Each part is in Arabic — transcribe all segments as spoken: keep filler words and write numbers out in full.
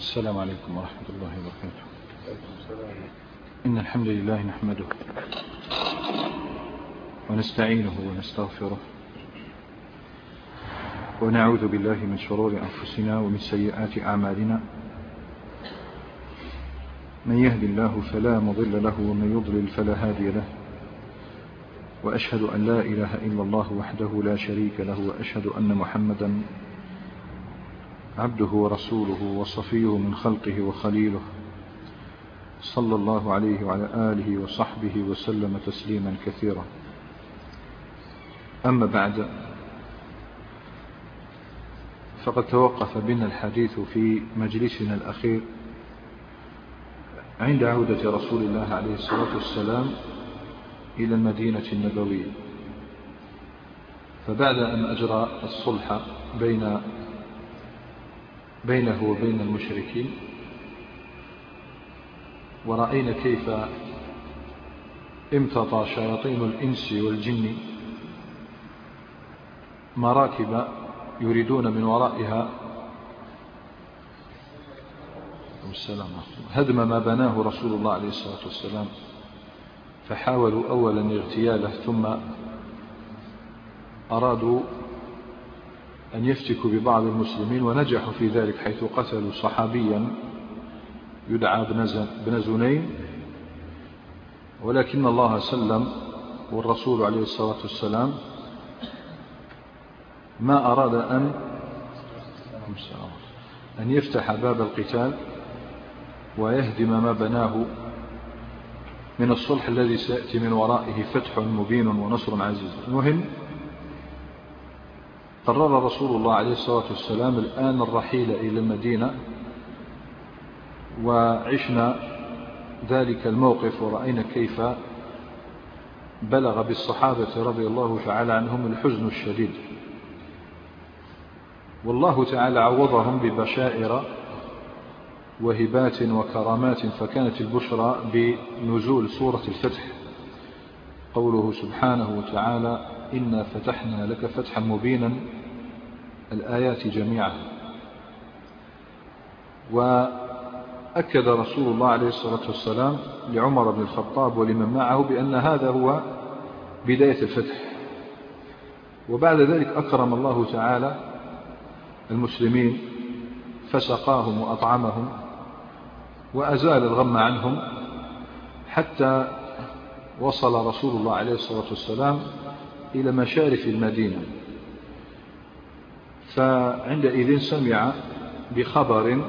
السلام عليكم ورحمة الله وبركاته. إن الحمد لله نحمده ونستعينه ونستغفره ونعوذ بالله من شرور أنفسنا ومن سيئات أعمالنا. من يهد الله فلا مضل له ومن يضلل فلا هادي له، وأشهد أن لا إله إلا الله وحده لا شريك له، وأشهد أن محمدا عبده ورسوله وصفيه من خلقه وخليله، صلى الله عليه وعلى آله وصحبه وسلم تسليما كثيرا. أما بعد، فقد توقف بنا الحديث في مجلسنا الأخير عند عودة رسول الله عليه الصلاة والسلام إلى المدينة النبوية، فبعد أن أجرى الصلح بين بينه وبين المشركين، ورأينا كيف امتطى شياطين الإنس والجن مراكب يريدون من ورائها هدم ما بناه رسول الله عليه الصلاة والسلام، فحاولوا أولا اغتياله، ثم أرادوا أن يفتكوا ببعض المسلمين، ونجحوا في ذلك حيث قتلوا صحابيا يدعى بن زنين، ولكن الله سلم والرسول عليه الصلاة والسلام ما أراد أن أن يفتح باب القتال ويهدم ما بناه من الصلح الذي سيأتي من ورائه فتح مبين ونصر عزيز. المهم، قرر رسول الله عليه الصلاة والسلام الآن الرحيل إلى المدينة، وعشنا ذلك الموقف ورأينا كيف بلغ بالصحابة رضي الله تعالى عنهم الحزن الشديد، والله تعالى عوضهم ببشائر وهبات وكرامات، فكانت البشرى بنزول سورة الفتح، قوله سبحانه وتعالى: إنا فتحنا لك فتحا مبينا، الآيات جميعا. وأكد رسول الله عليه الصلاة والسلام لعمر بن الخطاب ولمن معه بأن هذا هو بداية الفتح، وبعد ذلك أكرم الله تعالى المسلمين فسقاهم وأطعمهم وأزال الغم عنهم، حتى وصل رسول الله عليه الصلاة والسلام إلى مشارف المدينة، فعندئذ سمع بخبر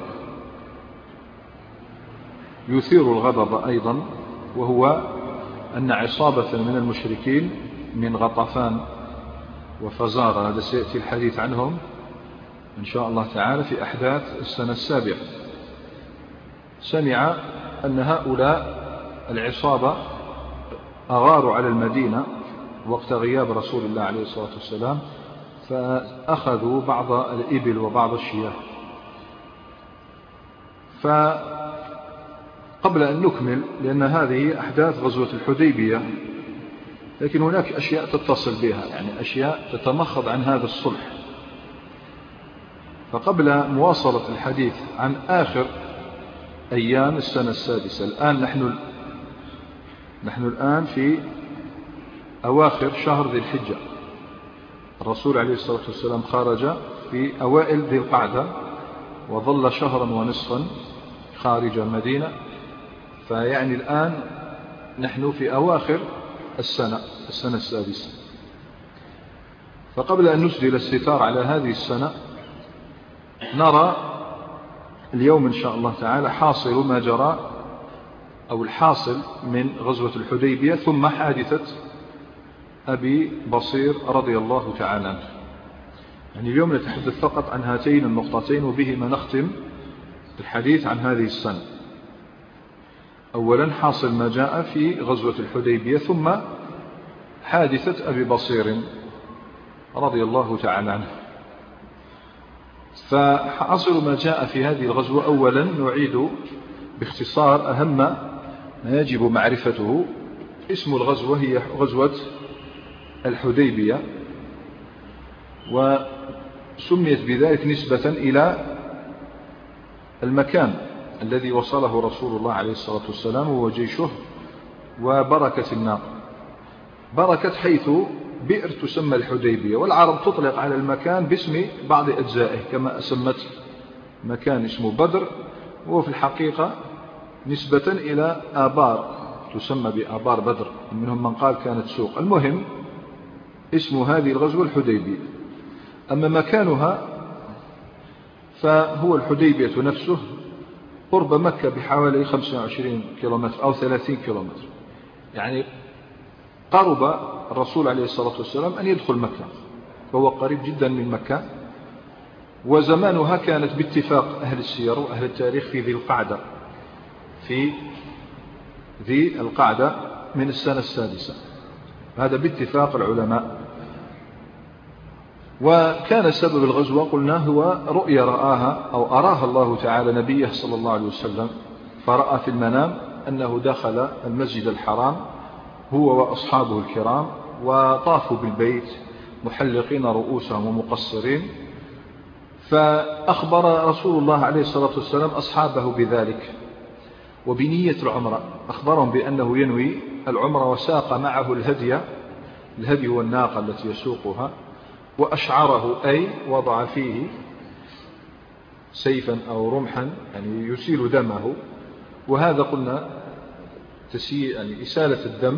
يثير الغضب أيضا، وهو أن عصابة من المشركين من غطفان وفزارة، هذا سيأتي الحديث عنهم إن شاء الله تعالى في أحداث السنة السابعة، سمع أن هؤلاء العصابة أغاروا على المدينة وقت غياب رسول الله عليه الصلاة والسلام، فأخذوا بعض الإبل وبعض الشياه. فقبل أن نكمل، لأن هذه أحداث غزوة الحديبية، لكن هناك أشياء تتصل بها، يعني أشياء تتمخض عن هذا الصلح، فقبل مواصلة الحديث عن آخر أيام السنة السادسة، الآن نحن نحن الآن في أواخر شهر ذي الحجة. الرسول عليه الصلاة والسلام خرج في أوائل ذي القعدة، وظل شهرا ونصفا خارج المدينة، فيعني الآن نحن في أواخر السنة السنة السادسة. فقبل أن نسدل الستار على هذه السنة، نرى اليوم إن شاء الله تعالى حاصل ما جرى، أو الحاصل من غزوة الحديبية، ثم حادثة أبي بصير رضي الله تعالى عنه. يعني اليوم نتحدث فقط عن هاتين النقطتين، وبهما نختم الحديث عن هذه السنة. أولا حاصل ما جاء في غزوة الحديبية، ثم حادثة أبي بصير رضي الله تعالى عنه. فحاصل ما جاء في هذه الغزوة، أولا نعيد باختصار أهم ما يجب معرفته. اسم الغزوة هي غزوة الحديبية، وسميت بذلك نسبة إلى المكان الذي وصله رسول الله عليه الصلاة والسلام هو جيشه وبركة الناقة. بركة حيث بئر تسمى الحديبية، والعرب تطلق على المكان باسم بعض أجزائه، كما أسمت مكان اسمه بدر، وهو في الحقيقة نسبة إلى آبار تسمى بآبار بدر، منهم من قال كانت سوق. المهم اسم هذه الغزوة الحديبية. أما مكانها فهو الحديبية نفسه قرب مكة بحوالي خمسة وعشرين كيلومتر أو ثلاثين كيلومتر، يعني قرب الرسول عليه الصلاة والسلام أن يدخل مكة، وهو قريب جدا من مكة. وزمانها كانت باتفاق أهل السير وأهل التاريخ في ذي القعدة، في ذي القعدة من السنة السادسة، هذا باتفاق العلماء. وكان سبب الغزوة قلنا هو رؤيا رآها أو أراها الله تعالى نبيه صلى الله عليه وسلم، فرأى في المنام أنه دخل المسجد الحرام هو وأصحابه الكرام، وطافوا بالبيت محلقين رؤوسهم ومقصرين، فأخبر رسول الله عليه الصلاة والسلام أصحابه بذلك وبنية العمرة، أخبرهم بأنه ينوي العمرة، وساق معه الهدي، الهدي هو الناقة التي يسوقها، وأشعره أي وضع فيه سيفا أو رمحا يعني يسيل دمه، وهذا قلنا تسيل يعني إسالة الدم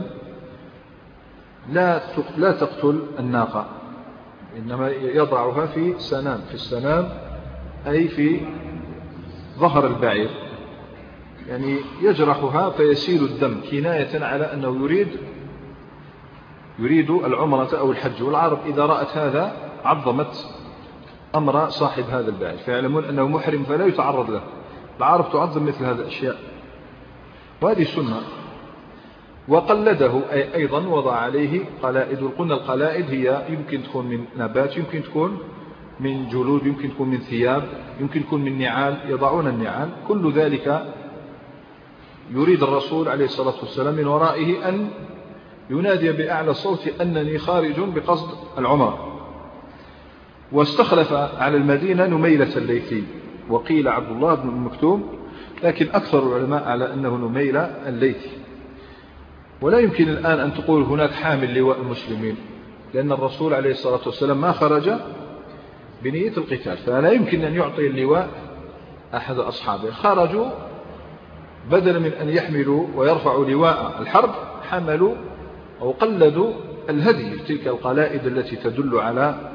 لا لا تقتل الناقة، إنما يضعها في سنام، في السنام أي في ظهر البعير، يعني يجرحها فيسيل الدم كناية على أنه يريد يريد العمرة أو الحج. والعرب إذا رأت هذا عظمت أمر صاحب هذا البعير، فيعلمون أنه محرم فلا يتعرض له. العرب تعظم مثل هذه الأشياء، وهذه سنة. وقلده أي أيضا وضع عليه قلائد. قلنا القلائد هي يمكن تكون من نبات، يمكن تكون من جلود، يمكن تكون من ثياب، يمكن تكون من نعال، يضعون النعال. كل ذلك يريد الرسول عليه الصلاة والسلام من ورائه أن ينادي بأعلى صوت أنني خارج بقصد العمرة. واستخلف على المدينة نميلة الليثي، وقيل عبد الله بن مكتوم، لكن أكثر العلماء على أنه نميلة الليثي. ولا يمكن الآن أن تقول هناك حامل لواء المسلمين، لأن الرسول عليه الصلاة والسلام ما خرج بنية القتال، فلا يمكن أن يعطي اللواء أحد أصحابه. خرجوا بدلا من أن يحملوا ويرفعوا لواء الحرب، حملوا أو قلدوا الهدي، تلك القلائد التي تدل على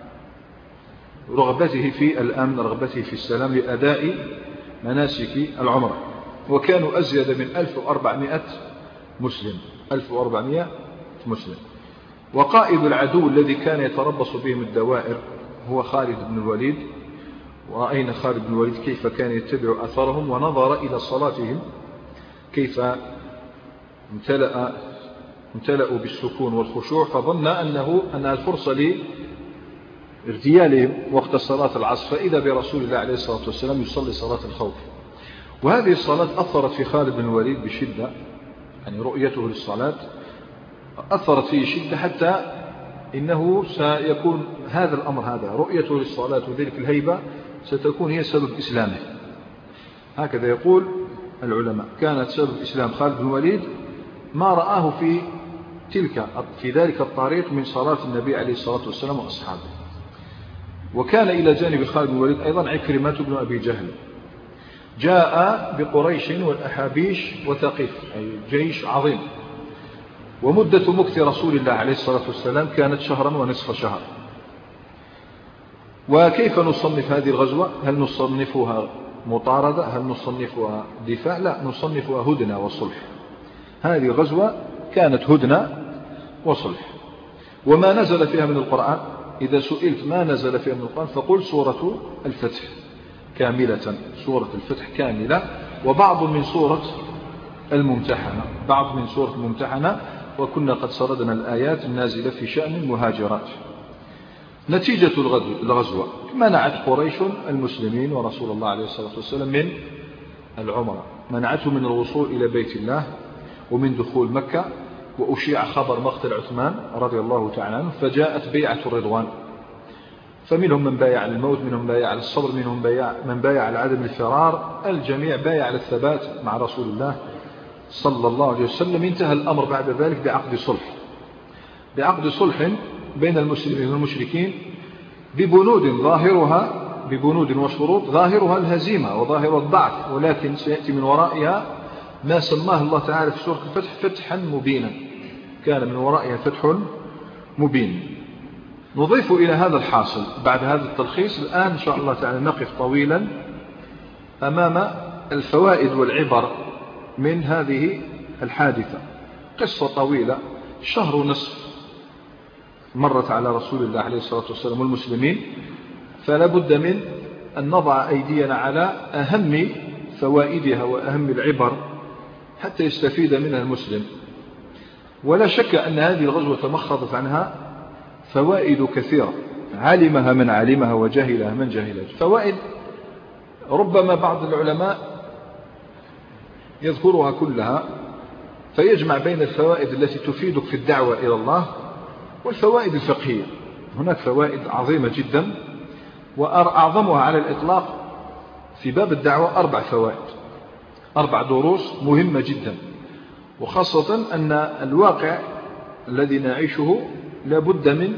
رغبته في الأمن، رغبته في السلام لأداء مناسك العمرة. وكانوا أزيد من ألف وأربعمائة مسلم، ألف وأربعمائة مسلم. وقائد العدو الذي كان يتربص بهم الدوائر هو خالد بن الوليد. ورأينا خالد بن الوليد كيف كان يتبع أثرهم، ونظر إلى صلاتهم كيف امتلأ امتلأوا بالسكون والخشوع، فظن أنه أنها الفرصة لارتيالهم وقت صلاة العصر، فإذا برسول الله عليه الصلاة والسلام يصلي صلاة الخوف. وهذه الصلاة أثرت في خالد بن الوليد بشدة، يعني رؤيته للصلاة أثرت فيه شدة، حتى إنه سيكون هذا الأمر، هذا رؤيته للصلاة وذلك الهيبة ستكون هي سبب إسلامه. هكذا يقول العلماء، كانت سبب إسلام خالد بن الوليد ما رآه في تلك في ذلك الطريق من صلاة النبي عليه الصلاة والسلام وأصحابه. وكان إلى جانب خالد بن الوليد أيضا عكرمة بن أبي جهل، جاء بقريش والأحابيش وثقيف، أي جيش عظيم. ومدة مكث رسول الله عليه الصلاة والسلام كانت شهرا ونصف شهر. وكيف نصنف هذه الغزوة؟ هل نصنفها مطاردة؟ هل نصنفها دفاع؟ لا، نصنفها هدنة وصلح. هذه الغزوة كانت هدنة وصلح. وما نزل فيها من القرآن، إذا سئلت ما نزل فيها من القرآن فقل سورة الفتح كاملة، سورة الفتح كاملة، وبعض من سورة الممتحنة، بعض من سورة الممتحنة، وكنا قد سردنا الآيات النازلة في شأن المهاجرات. نتيجة الغزوة: منعت قريش المسلمين ورسول الله عليه الصلاة والسلام من العمرة، منعته من الوصول إلى بيت الله ومن دخول مكة. وأشيع خبر مقتل عثمان رضي الله تعالى عنه، فجاءت بيعة الرضوان، فمنهم من بايع على الموت، منهم بايع على الصبر، منهم بايع من بايع على عدم الفرار، الجميع بايع على الثبات مع رسول الله صلى الله عليه وسلم. انتهى الأمر بعد ذلك بعقد صلح، بعقد صلح بين المسلمين والمشركين ببنود ظاهرها ببنود وشروط ظاهرها الهزيمة وظاهر الضعف، ولكن سيأتي من ورائها ما سماه الله تعالى في سورة الفتح فتحا مبينا، كان من ورائها فتح مبين. نضيف إلى هذا الحاصل بعد هذا التلخيص الآن إن شاء الله تعالى نقف طويلا أمام الفوائد والعبر من هذه الحادثة. قصة طويلة، شهر ونصف مرت على رسول الله عليه الصلاة والسلام والمسلمين، فلا بد من أن نضع أيدينا على أهم فوائدها وأهم العبر حتى يستفيد منها المسلم. ولا شك أن هذه الغزوة تمخضت عنها فوائد كثيرة، علمها من علمها وجهلها من جهلها. فوائد ربما بعض العلماء يذكرها كلها فيجمع بين الفوائد التي تفيدك في الدعوة إلى الله والفوائد الفقهية. هناك فوائد عظيمة جدا، وأعظمها على الإطلاق في باب الدعوة أربع فوائد، أربع دروس مهمة جدا، وخاصة أن الواقع الذي نعيشه لابد من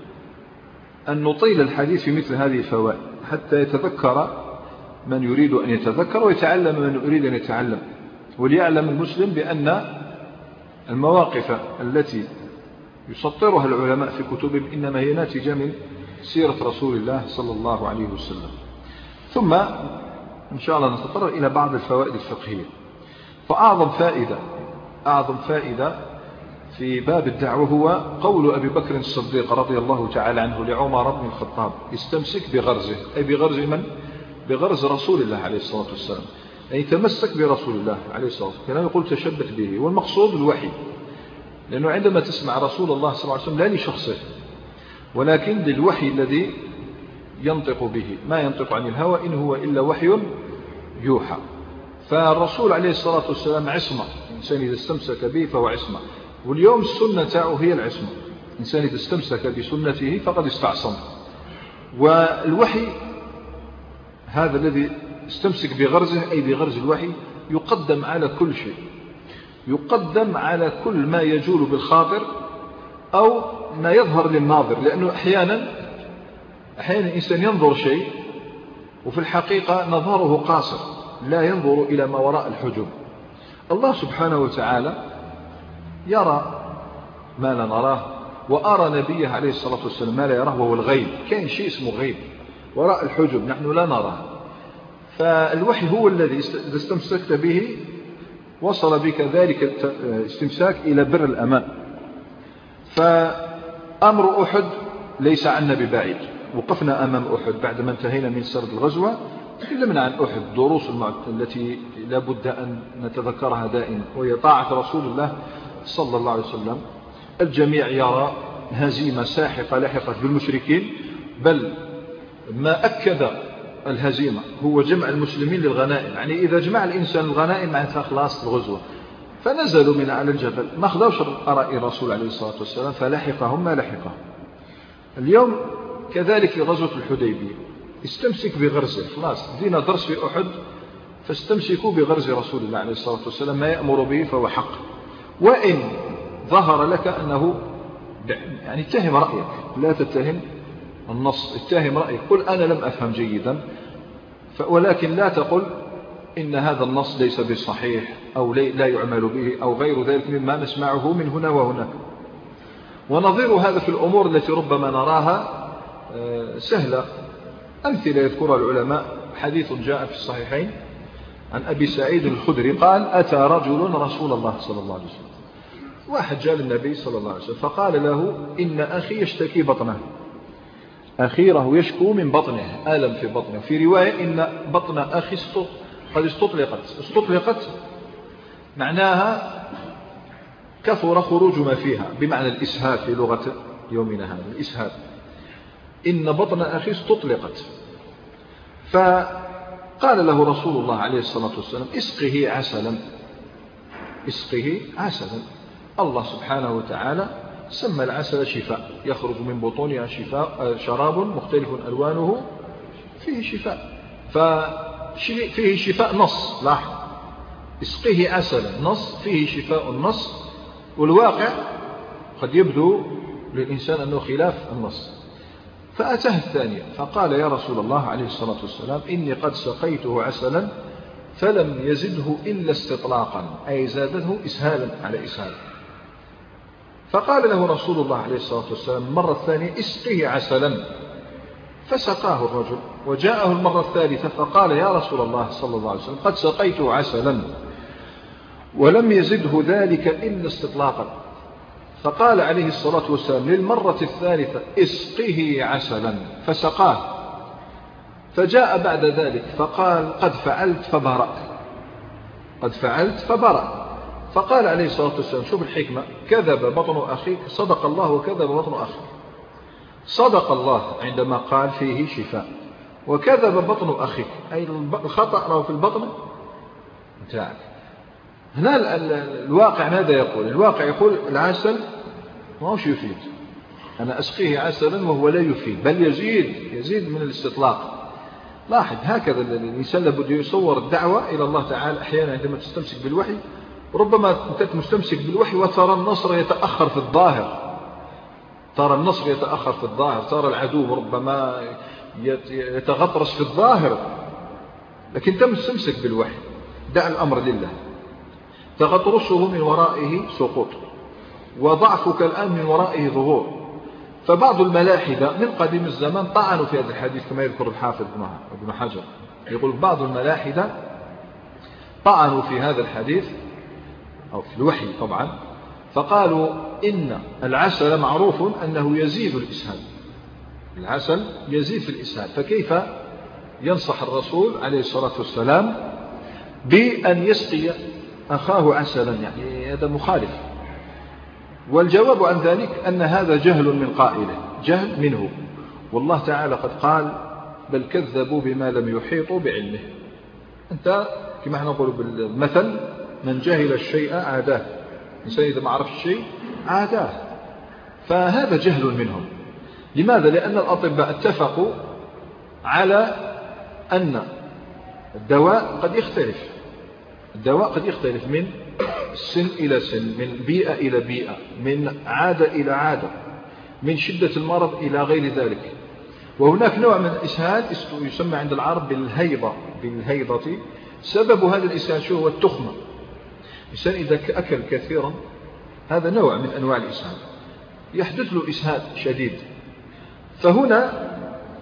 أن نطيل الحديث في مثل هذه الفوائد حتى يتذكر من يريد أن يتذكر ويتعلم من يريد أن يتعلم، وليعلم المسلم بأن المواقف التي يسطرها العلماء في كتبهم إنما هي ناتجة من سيرة رسول الله صلى الله عليه وسلم. ثم إن شاء الله نتطرق إلى بعض الفوائد الفقهية. فأعظم فائدة أعظم فائدة في باب الدعوة هو قول أبي بكر الصديق رضي الله تعالى عنه لعمر بن الخطاب: استمسك بغرزه، أي بغرز من؟ بغرز رسول الله عليه الصلاة والسلام، أي تمسك برسول الله عليه الصلاة والسلام. كان يقول تشبث به، والمقصود الوحي، لأنه عندما تسمع رسول الله صلى الله عليه وسلم لا لشخصه ولكن للوحي الذي ينطق به، ما ينطق عن الهوى إن هو إلا وحي يوحى. فالرسول عليه الصلاة والسلام عصمة، الإنسان إذا استمسك به فهو عصمة، واليوم السنة تاعه هي العصمة، الإنسان إذا استمسك بسنته فقد استعصم. والوحي هذا الذي استمسك بغرزه أي بغرز الوحي يقدم على كل شيء، يقدم على كل ما يجول بالخاطر أو ما يظهر للناظر، لأنه أحيانا أحيانا الإنسان ينظر شيء وفي الحقيقة نظره قاصر، لا ينظر إلى ما وراء الحجب. الله سبحانه وتعالى يرى ما لا نراه، وأرى نبيه عليه الصلاة والسلام ما لا يراه وهو الغيب. كان شيء اسمه غيب وراء الحجب نحن لا نراه، فالوحي هو الذي إذا استمسكت به وصل بك ذلك الاستمساك إلى بر الأمان. فأمر أحد ليس عنا ببعيد، وقفنا أمام أحد بعدما انتهينا من سرد الغزوة، تكلمنا عن أحد، دروس التي لا بد أن نتذكرها دائما، وهي طاعة رسول الله صلى الله عليه وسلم. الجميع يرى هزيمة ساحقة لحقت بالمشركين، بل ما أكد الهزيمة هو جمع المسلمين للغنائم. يعني إذا جمع الإنسان الغنائم معناتها خلاص الغزوة. فنزلوا من على الجبل، ما خذوش رأي الرسول عليه الصلاة والسلام، فلحقهم ما لحقهم. اليوم كذلك في غزوة الحديبية، استمسك بغرزه، خلاص دينا درس في أحد، فاستمسكوا بغرز رسول الله عليه الصلاة والسلام، ما يأمر به فهو حق. وإن ظهر لك أنه يعني اتهم رأيك، لا تتهم النص، اتهم رأيك، قل أنا لم أفهم جيدا، ولكن لا تقل إن هذا النص ليس بالصحيح أو لا يعمل به أو غير ذلك مما نسمعه من هنا وهناك. ونظير هذا في الأمور التي ربما نراها سهلة، أمثلة يذكرها العلماء. حديث جاء في الصحيحين عن أبي سعيد الخدري قال: أتى رجل رسول الله صلى الله عليه وسلم، واحد جاء للنبي صلى الله عليه وسلم فقال له: إن أخي يشتكي بطنه، أخيره يشكو من بطنه، ألم في بطنه. في رواية إن بطن أخي قد استطلقت. استطلقت معناها كثر خروج ما فيها، بمعنى الإسهاب في لغة يومنا هذا، الإسهاب. إن بطن أخي استطلقت. فقال له رسول الله عليه الصلاة والسلام: اسقه عسلا، اسقه عسلا. الله سبحانه وتعالى سمى العسل شفاء، يخرج من بطونها شفاء شراب مختلف ألوانه فيه شفاء. ففيه شفاء نص، لاحظ، اسقيه عسلا نص فيه شفاء النص، والواقع قد يبدو للإنسان أنه خلاف النص. فأتاه الثانية فقال يا رسول الله عليه الصلاة والسلام إني قد سقيته عسلا فلم يزده إلا استطلاقا، أي زادته إسهالا على إسهال. فقال له رسول الله عليه الصلاة والسلام المرة الثانية اسقه عسلا، فسقاه الرجل. وجاءه المرة الثالثة فقال يا رسول الله صلى الله عليه وسلم قد سقيته عسلا ولم يزده ذلك إلا استطلاقا. فقال عليه الصلاة والسلام للمرة الثالثة اسقه عسلا، فسقاه. فجاء بعد ذلك فقال قد فعلت فبرأت، قد فعلت فبرأ. فقال عليه الصلاة والسلام شوف الحكمة، كذب بطن أخيك، صدق الله وكذب بطن أخيك. صدق الله عندما قال فيه شفاء، وكذب بطن أخيك أي الخطأ له في البطن بتاعك. هنا الواقع ماذا يقول؟ الواقع يقول العسل ما هوش يفيد، أنا أسقيه عسلا وهو لا يفيد بل يزيد يزيد من الاستطلاق. لاحظ هكذا الإنسان لابد يصور الدعوة إلى الله تعالى. أحيانا عندما تستمسك بالوحي ربما أنت مستمسك بالوحي وترى النصر يتأخر في الظاهر، ترى النصر يتأخر في الظاهر، ترى العدو ربما يتغطرس في الظاهر، لكن أنت مستمسك بالوحي. دع الأمر لله. تغطرسه من ورائه سقوط، وضعفك الآن من ورائه ظهور. فبعض الملاحدة من قديم الزمان طعنوا في هذا الحديث كما يذكر الحافظ ابن حجر، يقول بعض الملاحدة طعنوا في هذا الحديث أو في الوحي طبعا، فقالوا إن العسل معروف أنه يزيد الإسهال، العسل يزيد في الإسهال، فكيف ينصح الرسول عليه الصلاة والسلام بأن يسقي أخاه عسلا؟ يعني هذا مخالف. والجواب عن ذلك أن هذا جهل من قائله، جهل منه، والله تعالى قد قال بل كذبوا بما لم يحيطوا بعلمه. أنت كما احنا نقول بالمثل من جهل الشيء عاداه، الإنسان إذا ما عرف الشيء عاداه. فهذا جهل منهم. لماذا؟ لأن الأطباء اتفقوا على أن الدواء قد يختلف، الدواء قد يختلف من سن إلى سن، من بيئة إلى بيئة، من عادة إلى عادة، من شدة المرض إلى غير ذلك. وهناك نوع من الإسهال يسمى عند العرب بالهيضة، بالهيضة. سبب هذا الإسهال شو هو؟ التخمة. الإنسان إذا أكل كثيرا هذا نوع من أنواع الإسهال، يحدث له إسهال شديد. فهنا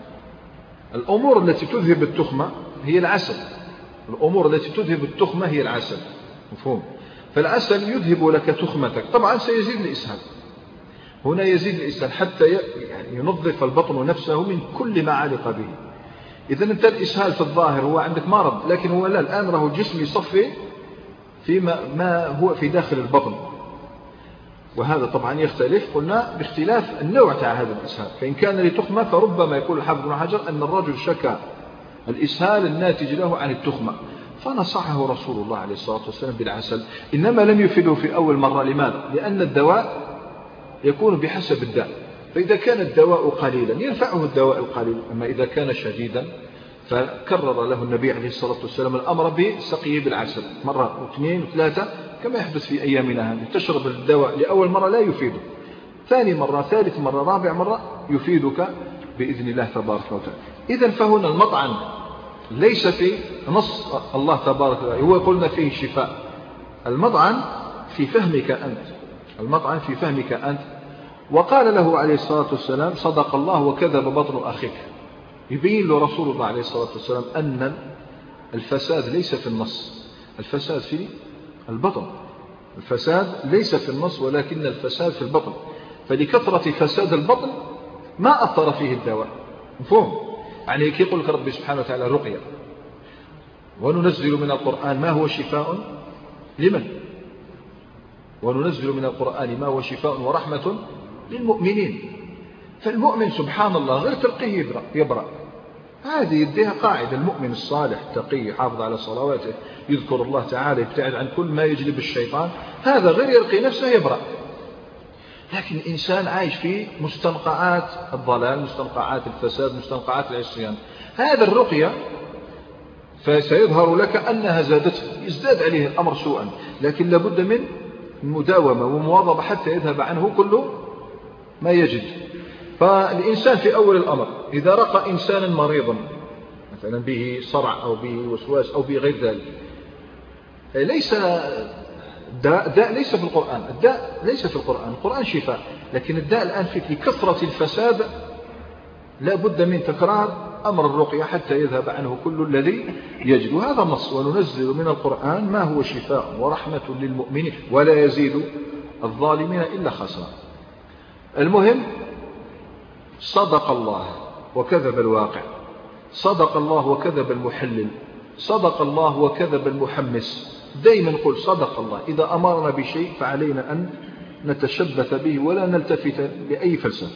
الأمور التي تذهب التخمة هي العسل، الأمور التي تذهب التخمة هي العسل، مفهوم؟ فالعسل يذهب لك تخمتك، طبعا سيزيد الإسهال، هنا يزيد الإسهال حتى يعني ينظف البطن نفسه من كل ما علق به. إذا أنت الإسهال في الظاهر هو عندك مرض، لكن هو لا، الآن راه الجسم يصفي فيما ما هو في داخل البطن، وهذا طبعا يختلف، قلنا باختلاف النوع تاع هذا الإسهال. فإن كان لتخمة فربما يقول الحافظ ابن حجر أن الرجل شكى الإسهال الناتج له عن التخمة، فنصحه رسول الله عليه الصلاة والسلام بالعسل، إنما لم يفيده في أول مرة. لماذا؟ لأن الدواء يكون بحسب الداء، فإذا كان الدواء قليلا ينفعه الدواء القليل، أما إذا كان شديدا فكرر له النبي عليه الصلاة والسلام الأمر بسقيه بالعسل مرة واثنين وثلاثة كما يحدث في أيامنا هذه. تشرب الدواء لأول مرة لا يفيده، ثاني مرة، ثالث مرة، رابع مرة يفيدك بإذن الله تبارك وتعالى. إذن فهنا المطعن ليس في نص الله تبارك وتعالى، هو قلنا فيه شفاء. المطعن في فهمك أنت، المطعن في فهمك أنت. وقال له عليه الصلاة والسلام صدق الله وكذب بطن أخيك، يبين له رسول الله عليه الصلاة والسلام أن الفساد ليس في النص، الفساد في البطن، الفساد ليس في النص ولكن الفساد في البطن. فلكثرة فساد البطن ما أثر فيه الدواء، مفهوم؟ يعني كي يقول لك ربي سبحانه وتعالى رقية وننزل من القرآن ما هو شفاء لمن؟ وننزل من القرآن ما هو شفاء ورحمة للمؤمنين. فالمؤمن سبحان الله غير تلقيه يبرأ, يبرأ. هذه يديها قاعدة، المؤمن الصالح التقي يحافظ على صلواته يذكر الله تعالى يبتعد عن كل ما يجلب الشيطان، هذا غير يلقي نفسه يبرأ. لكن الإنسان عايش في مستنقعات الضلال، مستنقعات الفساد، مستنقعات العصيان. هذا الرقية فسيظهر لك أنها زادته، يزداد عليه الأمر سوءا، لكن لابد من مداومة ومواظبة حتى يذهب عنه كل ما يجد. فالإنسان في أول الأمر إذا رقى إنسانا مريضا مثلا به صرع أو به وسواس أو به غير ذلك، ليس داء, داء ليس في القرآن، الداء ليس في القرآن، القرآن شفاء، لكن الداء الآن في كثرة الفساد لا بد من تكرار أمر الرقية حتى يذهب عنه كل الذي يجد. وهذا النص: وننزل من القرآن ما هو شفاء ورحمة للمؤمنين ولا يزيد الظالمين إلا خسارة. المهم، صدق الله وكذب الواقع، صدق الله وكذب المحلل، صدق الله وكذب المحمس. دائما نقول صدق الله، إذا أمرنا بشيء فعلينا أن نتشبث به ولا نلتفت بأي فلسفة.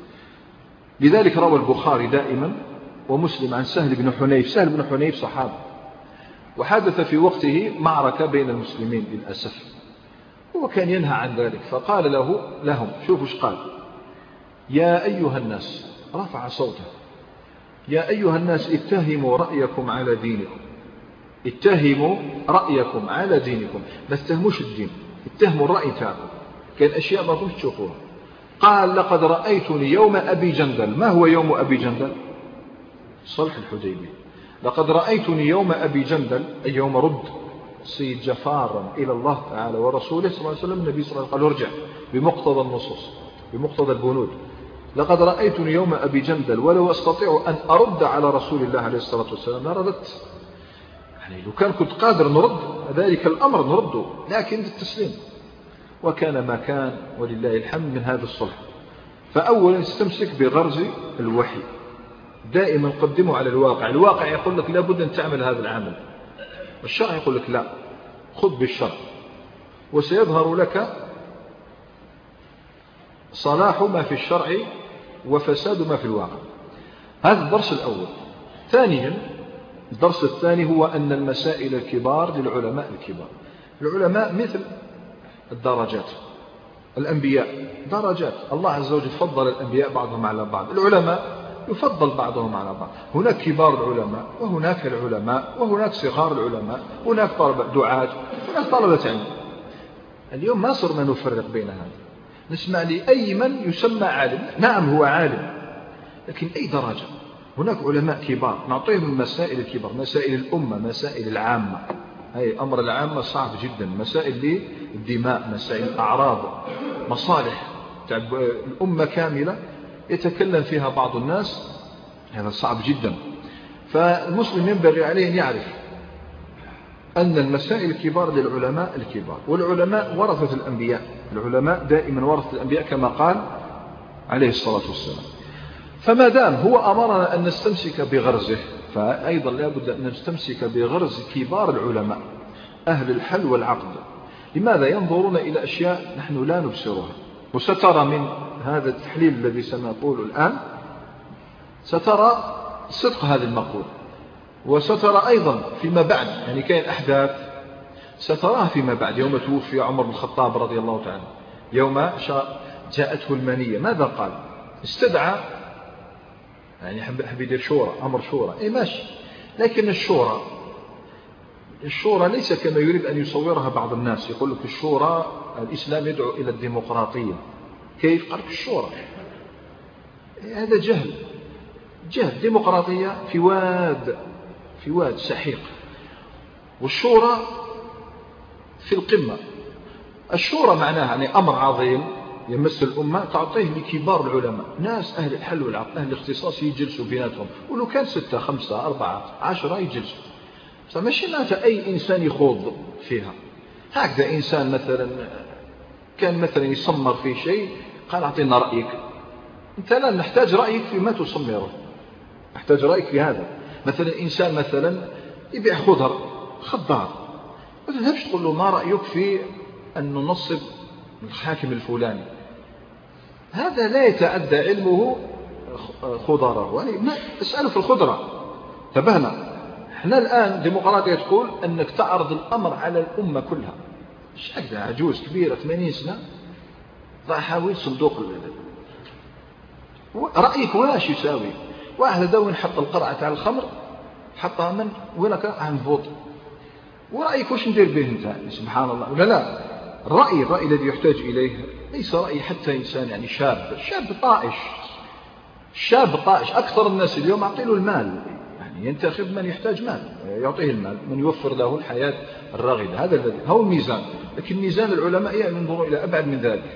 لذلك روى البخاري دائما ومسلم عن سهل بن حنيف. سهل بن حنيف صحابي، وحدث في وقته معركة بين المسلمين للأسف، هو كان ينهى عن ذلك، فقال له لهم، شوفوا ايش قال: يا أيها الناس، رفع صوته: يا أيها الناس اتهموا رأيكم على دينكم، اتهموا رأيكم على دينكم، ما تتهموش الدين، اتهموا الرأي تاعكم، كان أشياء ما كنتش تشوفوها. قال: لقد رأيتني يوم أبي جندل. ما هو يوم أبي جندل؟ صلح الحديبية. لقد رأيتني يوم أبي جندل، أي يوم رد السيد جفارا إلى الله تعالى ورسوله صلى الله عليه وسلم. النبي صلى الله عليه وسلم قال: ارجع بمقتضى النصوص، بمقتضى البنود. لقد رأيتني يوم أبي جندل ولو أستطيع أن أرد على رسول الله عليه الصلاة والسلام لرددت. يعني لو كان كنت قادر نرد ذلك الأمر نرده، لكن بالتسليم. وكان ما كان ولله الحمد من هذا الصلح. فأولا استمسك بغرز الوحي، دائما قدمه على الواقع. الواقع يقول لك لابد أن تعمل هذا العمل، والشرع يقول لك لا، خذ بالشرع، وسيظهر لك صلاح ما في الشرع وفساد ما في الواقع. هذا الدرس الأول. ثانيا، الدرس الثاني هو أن المسائل الكبار للعلماء الكبار. العلماء مثل الدرجات، الأنبياء درجات، الله عز وجل فضل الأنبياء بعضهم على بعض، العلماء يفضل بعضهم على بعض. هناك كبار العلماء وهناك العلماء وهناك صغار العلماء، هناك طلبة دعاة، هناك طلبة علم. اليوم ما صرنا نفرق بين هذا، نسمع لأي من يسمى عالم، نعم هو عالم، لكن أي درجة. هناك علماء كبار نعطيهم المسائل الكبار، مسائل الأمة، مسائل العامة. هاي أمر العامة صعب جدا، مسائل للدماء، مسائل الأعراض، مصالح الأمة كاملة يتكلم فيها بعض الناس، هذا صعب جدا. فالمسلم ينبغي عليه أن يعرف أن المسائل الكبار للعلماء الكبار، والعلماء ورثة الأنبياء، العلماء دائما ورثة الأنبياء كما قال عليه الصلاة والسلام. فما دام هو أمرنا أن نستمسك بغرزه، فأيضا لا بد أن نستمسك بغرز كبار العلماء أهل الحل والعقد. لماذا؟ ينظرون إلى أشياء نحن لا نبصرها. وسترى من هذا التحليل الذي سنقول الآن، سترى صدق هذه المقولة، وسترى أيضا فيما بعد، يعني كاين أحداث ستراها فيما بعد. يوم توفي عمر بن الخطاب رضي الله تعالى، يوم جاءته المنية، ماذا قال؟ استدعى، يعني حب يدير شورى، أمر شورى، إيه ماشي، لكن الشورى الشورى ليس كما يريد أن يصورها بعض الناس. يقول لك الشورى، الإسلام يدعو إلى الديمقراطية. كيف؟ قال لك الشورى، هذا جهل، جهل. ديمقراطية في واد، في واد سحيق، والشورى في القمة. الشورى معناها يعني أمر عظيم يمس الأمة، تعطيه لكبار العلماء، ناس أهل الحل والعقد، أهل الاختصاص، يجلسوا بيناتهم، ولو كان ستة خمسة أربعة عشرة يجلسوا. فماشي معناتها أي إنسان يخوض فيها. هكذا إنسان مثلا كان مثلا يصمر في شيء، قال أعطينا رأيك. أنت لا نحتاج رأيك فيما تصمره، نحتاج رأيك في هذا. مثلا إنسان مثلا يبيع خضر، خضار، ما تذهبش تقول له ما رأيك في أن ننصب الحاكم الفلاني. هذا لا يتعدى علمه خضره، يعني ما اسأله في الخضرة. تبهنا احنا الآن ديمقراطية تقول أنك تعرض الأمر على الأمة كلها. مش هكذا عجوز كبيرة ثمانين سنة ضع حاوي صندوق رأيك واش يساوي؟ واحد داوين حط القرعة تاع الخمر حطها من وينك عن فوط، ورأيك واش ندير به انت؟ سبحان الله. ولا لا، الرأي الرأي الذي يحتاج إليه ليس رأي حتى إنسان يعني شاب شاب طائش شاب طائش. أكثر الناس اليوم أعطيله المال، يعني ينتخب من يحتاج مال يعطيه المال، من يوفر له الحياة الراغدة. هذا الذي هو الميزان. لكن ميزان العلماء ينظر إلى أبعد من ذلك.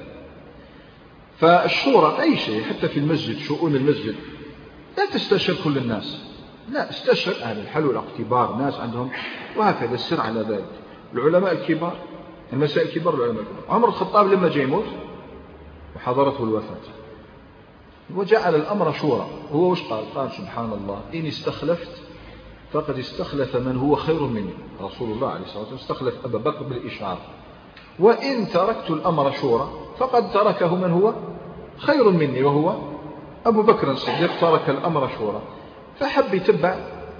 فالشورى أي شيء، حتى في المسجد شؤون المسجد لا تستشر كل الناس، لا استشر أهل الحل والعقد كبار ناس عندهم، وهكذا السر على ذلك. العلماء الكبار المسائل الكبار العلماء الكبار. عمر الخطاب لما جاء يموت وحضرته الوفاة وجعل الأمر شورى، هو وش قال؟ قال سبحان الله إن استخلفت فقد استخلف من هو خير مني. رسول الله عليه الصلاة والسلام استخلف أبا بكر بالإشعار، وإن تركت الأمر شورى فقد تركه من هو خير مني وهو أبو بكر الصديق، ترك الأمر شورى. فحب يتبع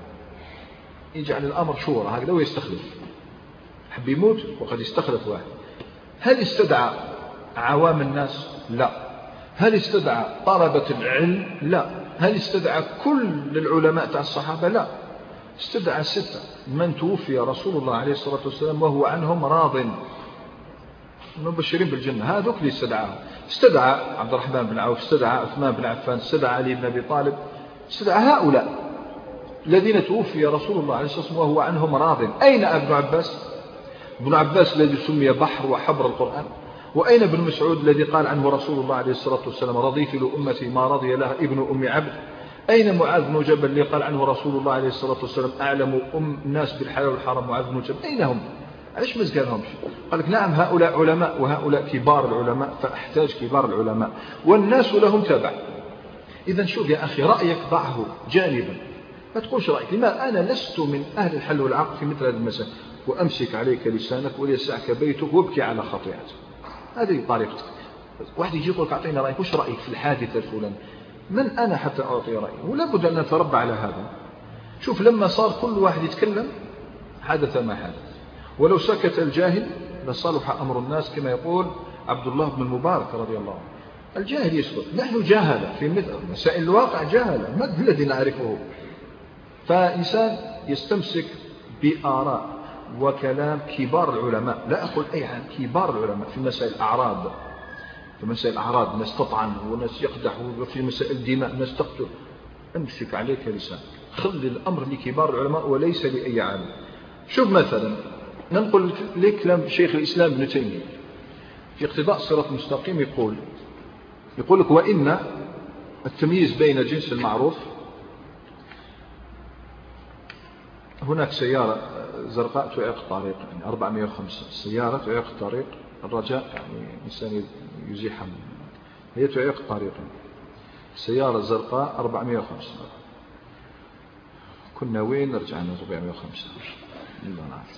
يجعل الأمر شورى هكذا ويستخلف، حب يموت وقد استخلف واحد. هل استدعى عوام الناس؟ لا. هل استدعى طلبة العلم؟ لا. هل استدعى كل العلماء تاع الصحابة؟ لا. استدعى ستة من توفي رسول الله عليه الصلاة والسلام وهو عنهم راض، مبشرين بالجنة، هذوك اللي استدعاه. استدعى عبد الرحمن بن عوف، استدعى عثمان بن عفان، استدعى علي بن أبي طالب، استدعى هؤلاء الذين توفي رسول الله عليه الصلاة والسلام وهو عنهم راض. أين ابن عباس؟ ابن عباس الذي سمي بحر وحبر القرآن. وأين ابن مسعود الذي قال عنه رسول الله عليه الصلاة والسلام رضيت لأمتي ما رضي لها ابن أم عبد؟ أين معاذ بن جبل اللي قال عنه رسول الله عليه الصلاة والسلام أعلم أم الناس بالحلال والحرام معاذ بن جبل؟ أين هم؟ علاش ما ذكرهمش؟ قال لك نعم هؤلاء علماء وهؤلاء كبار العلماء، فأحتاج كبار العلماء والناس لهم تبع. إذا شوف يا أخي رأيك ضعه جانبا، ما تقولش رأيك. لما أنا لست من أهل الحل والعقد في مثل هذه المسائل. وأمسك عليك لسانك وليسعك بيتك وابكي على خطيئتك، هذه طريقتك. واحد يجي يقول لك أعطينا رأيك، وش رأيك في الحادثة الفلانية؟ من أنا حتى أعطي رأيي؟ ولا بد أن نتربى على هذا. شوف لما صار كل واحد يتكلم حدث ما حدث، ولو سكت الجاهل لصلح أمر الناس كما يقول عبد الله بن المبارك رضي الله عنه. الجاهل يسكت، نحن جاهلة في مثل مسائل الواقع، جاهلة ما الذي نعرفه. فإنسان يستمسك بآراء وكلام كبار العلماء، لا أقول أي عن كبار العلماء في مسائل الأعراض، في مسائل الأعراض ناس تطعن وناس يقدح، وفي مسائل الدماء ناس تقتل. امسك عليك لسانك، خلي الأمر لكبار العلماء وليس لأي عالم. شوف مثلا ننقل لك كلام شيخ الإسلام ابن تيمية في اقتضاء الصراط المستقيم، يقول يقول لك وإن التمييز بين جنس المعروف. هناك سيارة زرقاء تعيق الطريق، يعني أربعمائة وخمسة سيارة تعيق الطريق، الرجاء يعني إنسان يزيحها، هي تعيق الطريق. سيارة زرقاء أربعمائة وخمسة، كنا وين رجعنا أربعمائة وخمسة؟ لا نعرف.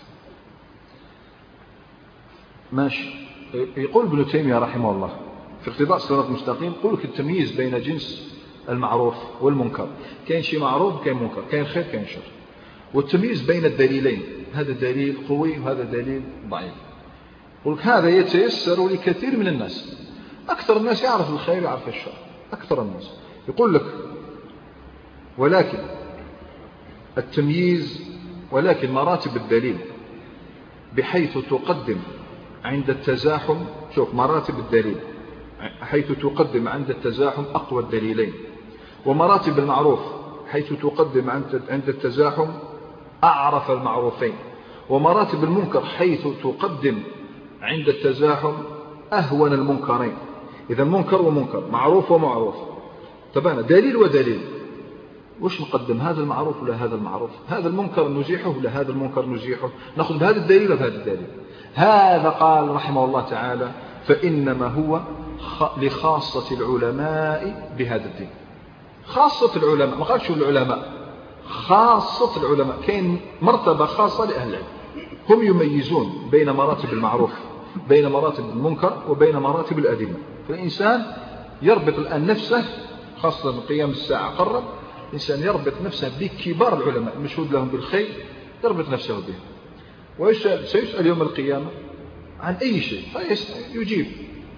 ماشي. يقول ابن تيمية رحمه الله في اقتضاء الصراط المستقيم، يقول لك التمييز بين جنس المعروف والمنكر، كاين شيء معروف كاين منكر، كاين خير كاين شر. والتمييز بين الدليلين، هذا دليل قوي وهذا دليل ضعيف. يقول لك هذا يتيسر لكثير من الناس، أكثر الناس يعرف الخير يعرف الشر، أكثر الناس. يقول لك ولكن التمييز، ولكن مراتب الدليل بحيث تقدم عند التزاحم، شوف مراتب الدليل حيث تقدم عند التزاحم أقوى الدليلين، ومراتب المعروف حيث تقدم عند التزاحم أعرف المعروفين، ومراتب المنكر حيث تقدم عند التزاحم أهون المنكرين. إذا منكر ومنكر، معروف ومعروف، تبانا دليل ودليل، وش نقدم؟ هذا المعروف ولا هذا المعروف؟ هذا المنكر نزيحه ولا هذا المنكر نزيحه؟ نأخذ بهذا الدليل وبهذا الدليل. هذا قال رحمه الله تعالى فإنما هو لخاصة العلماء بهذا الدين. خاصة العلماء، ما قالش العلماء، خاصة العلماء. كاين مرتبة خاصة لأهل العلم، هم يميزون بين مراتب المعروف، بين مراتب المنكر، وبين مراتب الأدلة. فالإنسان يربط الآن نفسه، خاصة من قيام الساعة قرب، الإنسان يربط نفسه بكبار العلماء المشهود لهم بالخير، يربط نفسه بهم. وسيسأل يوم القيامة عن أي شيء فيجيب.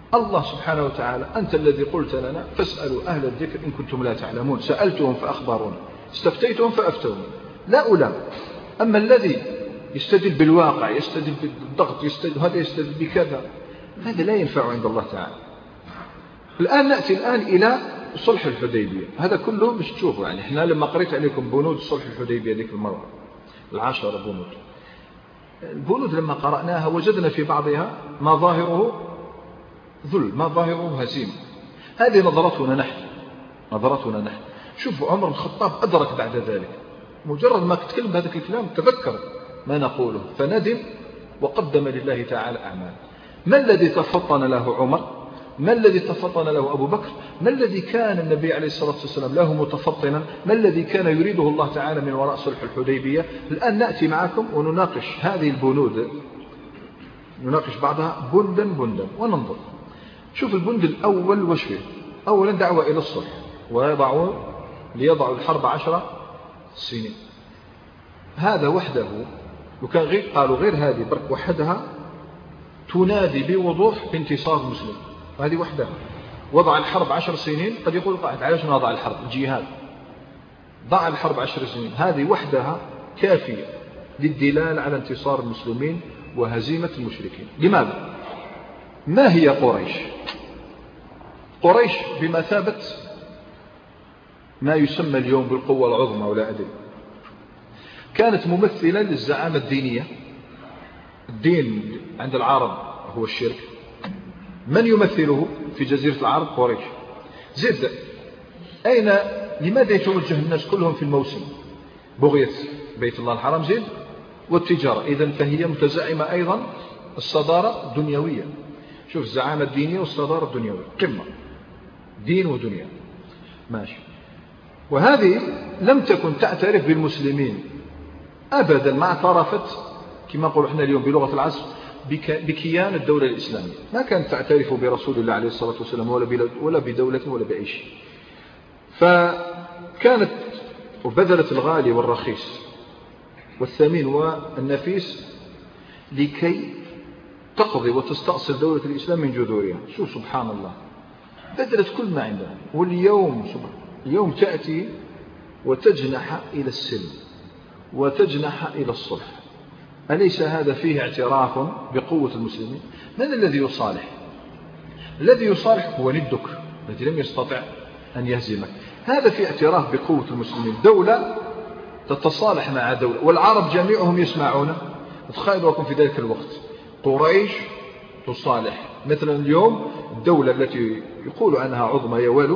الله سبحانه وتعالى أنت الذي قلت لنا فاسألوا أهل الذكر إن كنتم لا تعلمون، سألتهم فأخبرون، استفتيتهم فأفتون، لا ألام. أما الذي يستدل بالواقع، يستدل بالضغط، يستدل هذا يستدل بكذا، هذا لا ينفع عند الله تعالى. الآن نأتي الآن إلى صلح الحديبية. هذا كله مش تشوفوا، يعني إحنا لما قريت عليكم بنود صلح الحديبية ذيك المرة العشرة بنود، البنود لما قرأناها وجدنا في بعضها ما ظاهره ذل، ما ظاهره هزيمة. هذه نظرتنا نحن، نظرتنا نحن. شوفوا عمر الخطاب أدرك بعد ذلك، مجرد ما تكلم هذا الكلام تذكر ما نقوله فندم وقدم لله تعالى أعمال. ما الذي تفطن له عمر؟ ما الذي تفطن له أبو بكر؟ ما الذي كان النبي عليه الصلاة والسلام له متفطنا؟ ما الذي كان يريده الله تعالى من وراء صلح الحديبية؟ الآن نأتي معكم ونناقش هذه البنود، نناقش بعضها بندا بندا وننظر. شوف البند الأول وش فيه. أولا دعوة إلى الصلح، ويضعوا ليضعوا الحرب عشر سنين. هذا وحده وكان غير قالوا غير هذه برك وحدها تنادي بوضوح بانتصار المسلم. هذه وحدها وضع الحرب عشر سنين. قد يقول قائد علاش نضع الحرب؟ الجهاد. ضع الحرب عشر سنين، هذه وحدها كافية للدلالة على انتصار المسلمين وهزيمة المشركين. لماذا؟ ما هي قريش؟ قريش بمثابة ما يسمى اليوم بالقوة العظمى ولا أدري، كانت ممثلة للزعامة الدينية. الدين عند العرب هو الشرك. من يمثله في جزيرة العرب؟ قريش. زد أين لماذا يتوجه الناس كلهم في الموسم؟ بغية بيت الله الحرام زيد والتجارة. إذن فهي متزعمة أيضا الصدارة الدنيوية. شوف الزعامة الدينية والصدارة الدنيوية قمة، دين ودنيا ماشي. وهذه لم تكن تعترف بالمسلمين أبدا، ما اعترفت كما نقول احنا اليوم بلغة العصر بكيان الدولة الإسلامية. ما كانت تعترف برسول الله عليه الصلاة والسلام ولا بدولة ولا بأي شيء. فكانت وبذلت الغالي والرخيص والثمين والنفيس لكي تقضي وتستأصل دولة الإسلام من جذورها. شو سبحان الله، بذلت كل ما عندها. واليوم سبحان اليوم تأتي وتجنح إلى السلم وتجنح إلى الصلح. أليس هذا فيه اعتراف بقوة المسلمين؟ من الذي يصالح؟ الذي يصالح هو ندك الذي لم يستطع أن يهزمك. هذا في اعتراف بقوة المسلمين. دولة تتصالح مع دولة، والعرب جميعهم يسمعون. تخيلوا لكم في ذلك الوقت قريش تصالح مثلا اليوم الدولة التي يقول عنها عظمى يوالو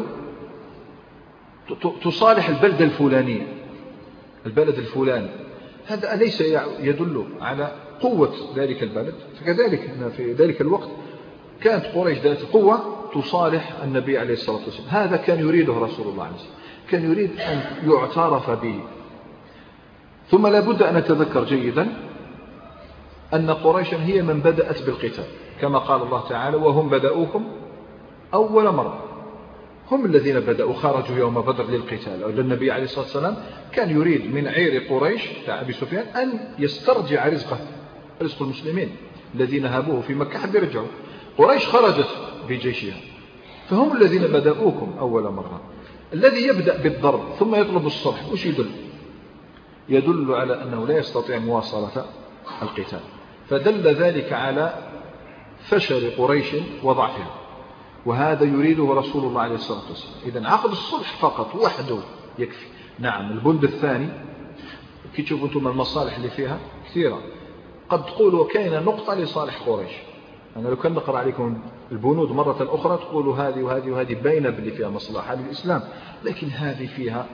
تصالح البلدة الفلانية، البلد الفلاني. هذا أليس يدل على قوة ذلك البلد؟ فكذلك في ذلك الوقت كانت قريش ذات قوة تصالح النبي عليه الصلاة والسلام. هذا كان يريده رسول الله عليه الصلاة والسلام، كان يريد أن يعترف به. ثم لابد أن نتذكر جيدا أن قريشا هي من بدأت بالقتال، كما قال الله تعالى وهم بدأوكم أول مرة. هم الذين بدأوا، خرجوا يوم بدر للقتال. النبي عليه الصلاة والسلام كان يريد من عير قريش تاع أبي سفيان أن يسترجع رزقه، رزق المسلمين الذين هابوه في مكة حب يرجعوا. قريش خرجت بجيشها، فهم الذين بدأوكم أول مرة. الذي يبدأ بالضرب ثم يطلب الصلح وش يدل؟ يدل على أنه لا يستطيع مواصلة القتال. فدل ذلك على فشل قريش وضعفها، وهذا يريده رسول الله عليه الصلاة والسلام. إذن عقد الصلح فقط وحده يكفي. نعم البند الثاني كي تشوفوا أنتم المصالح اللي فيها كثيرة. قد تقولوا كاين نقطة لصالح قريش. أنا لو كان نقرأ عليكم البنود مرة أخرى تقولوا هذه وهذه وهذه باينة باللي فيها مصلحة للإسلام، لكن هذه فيها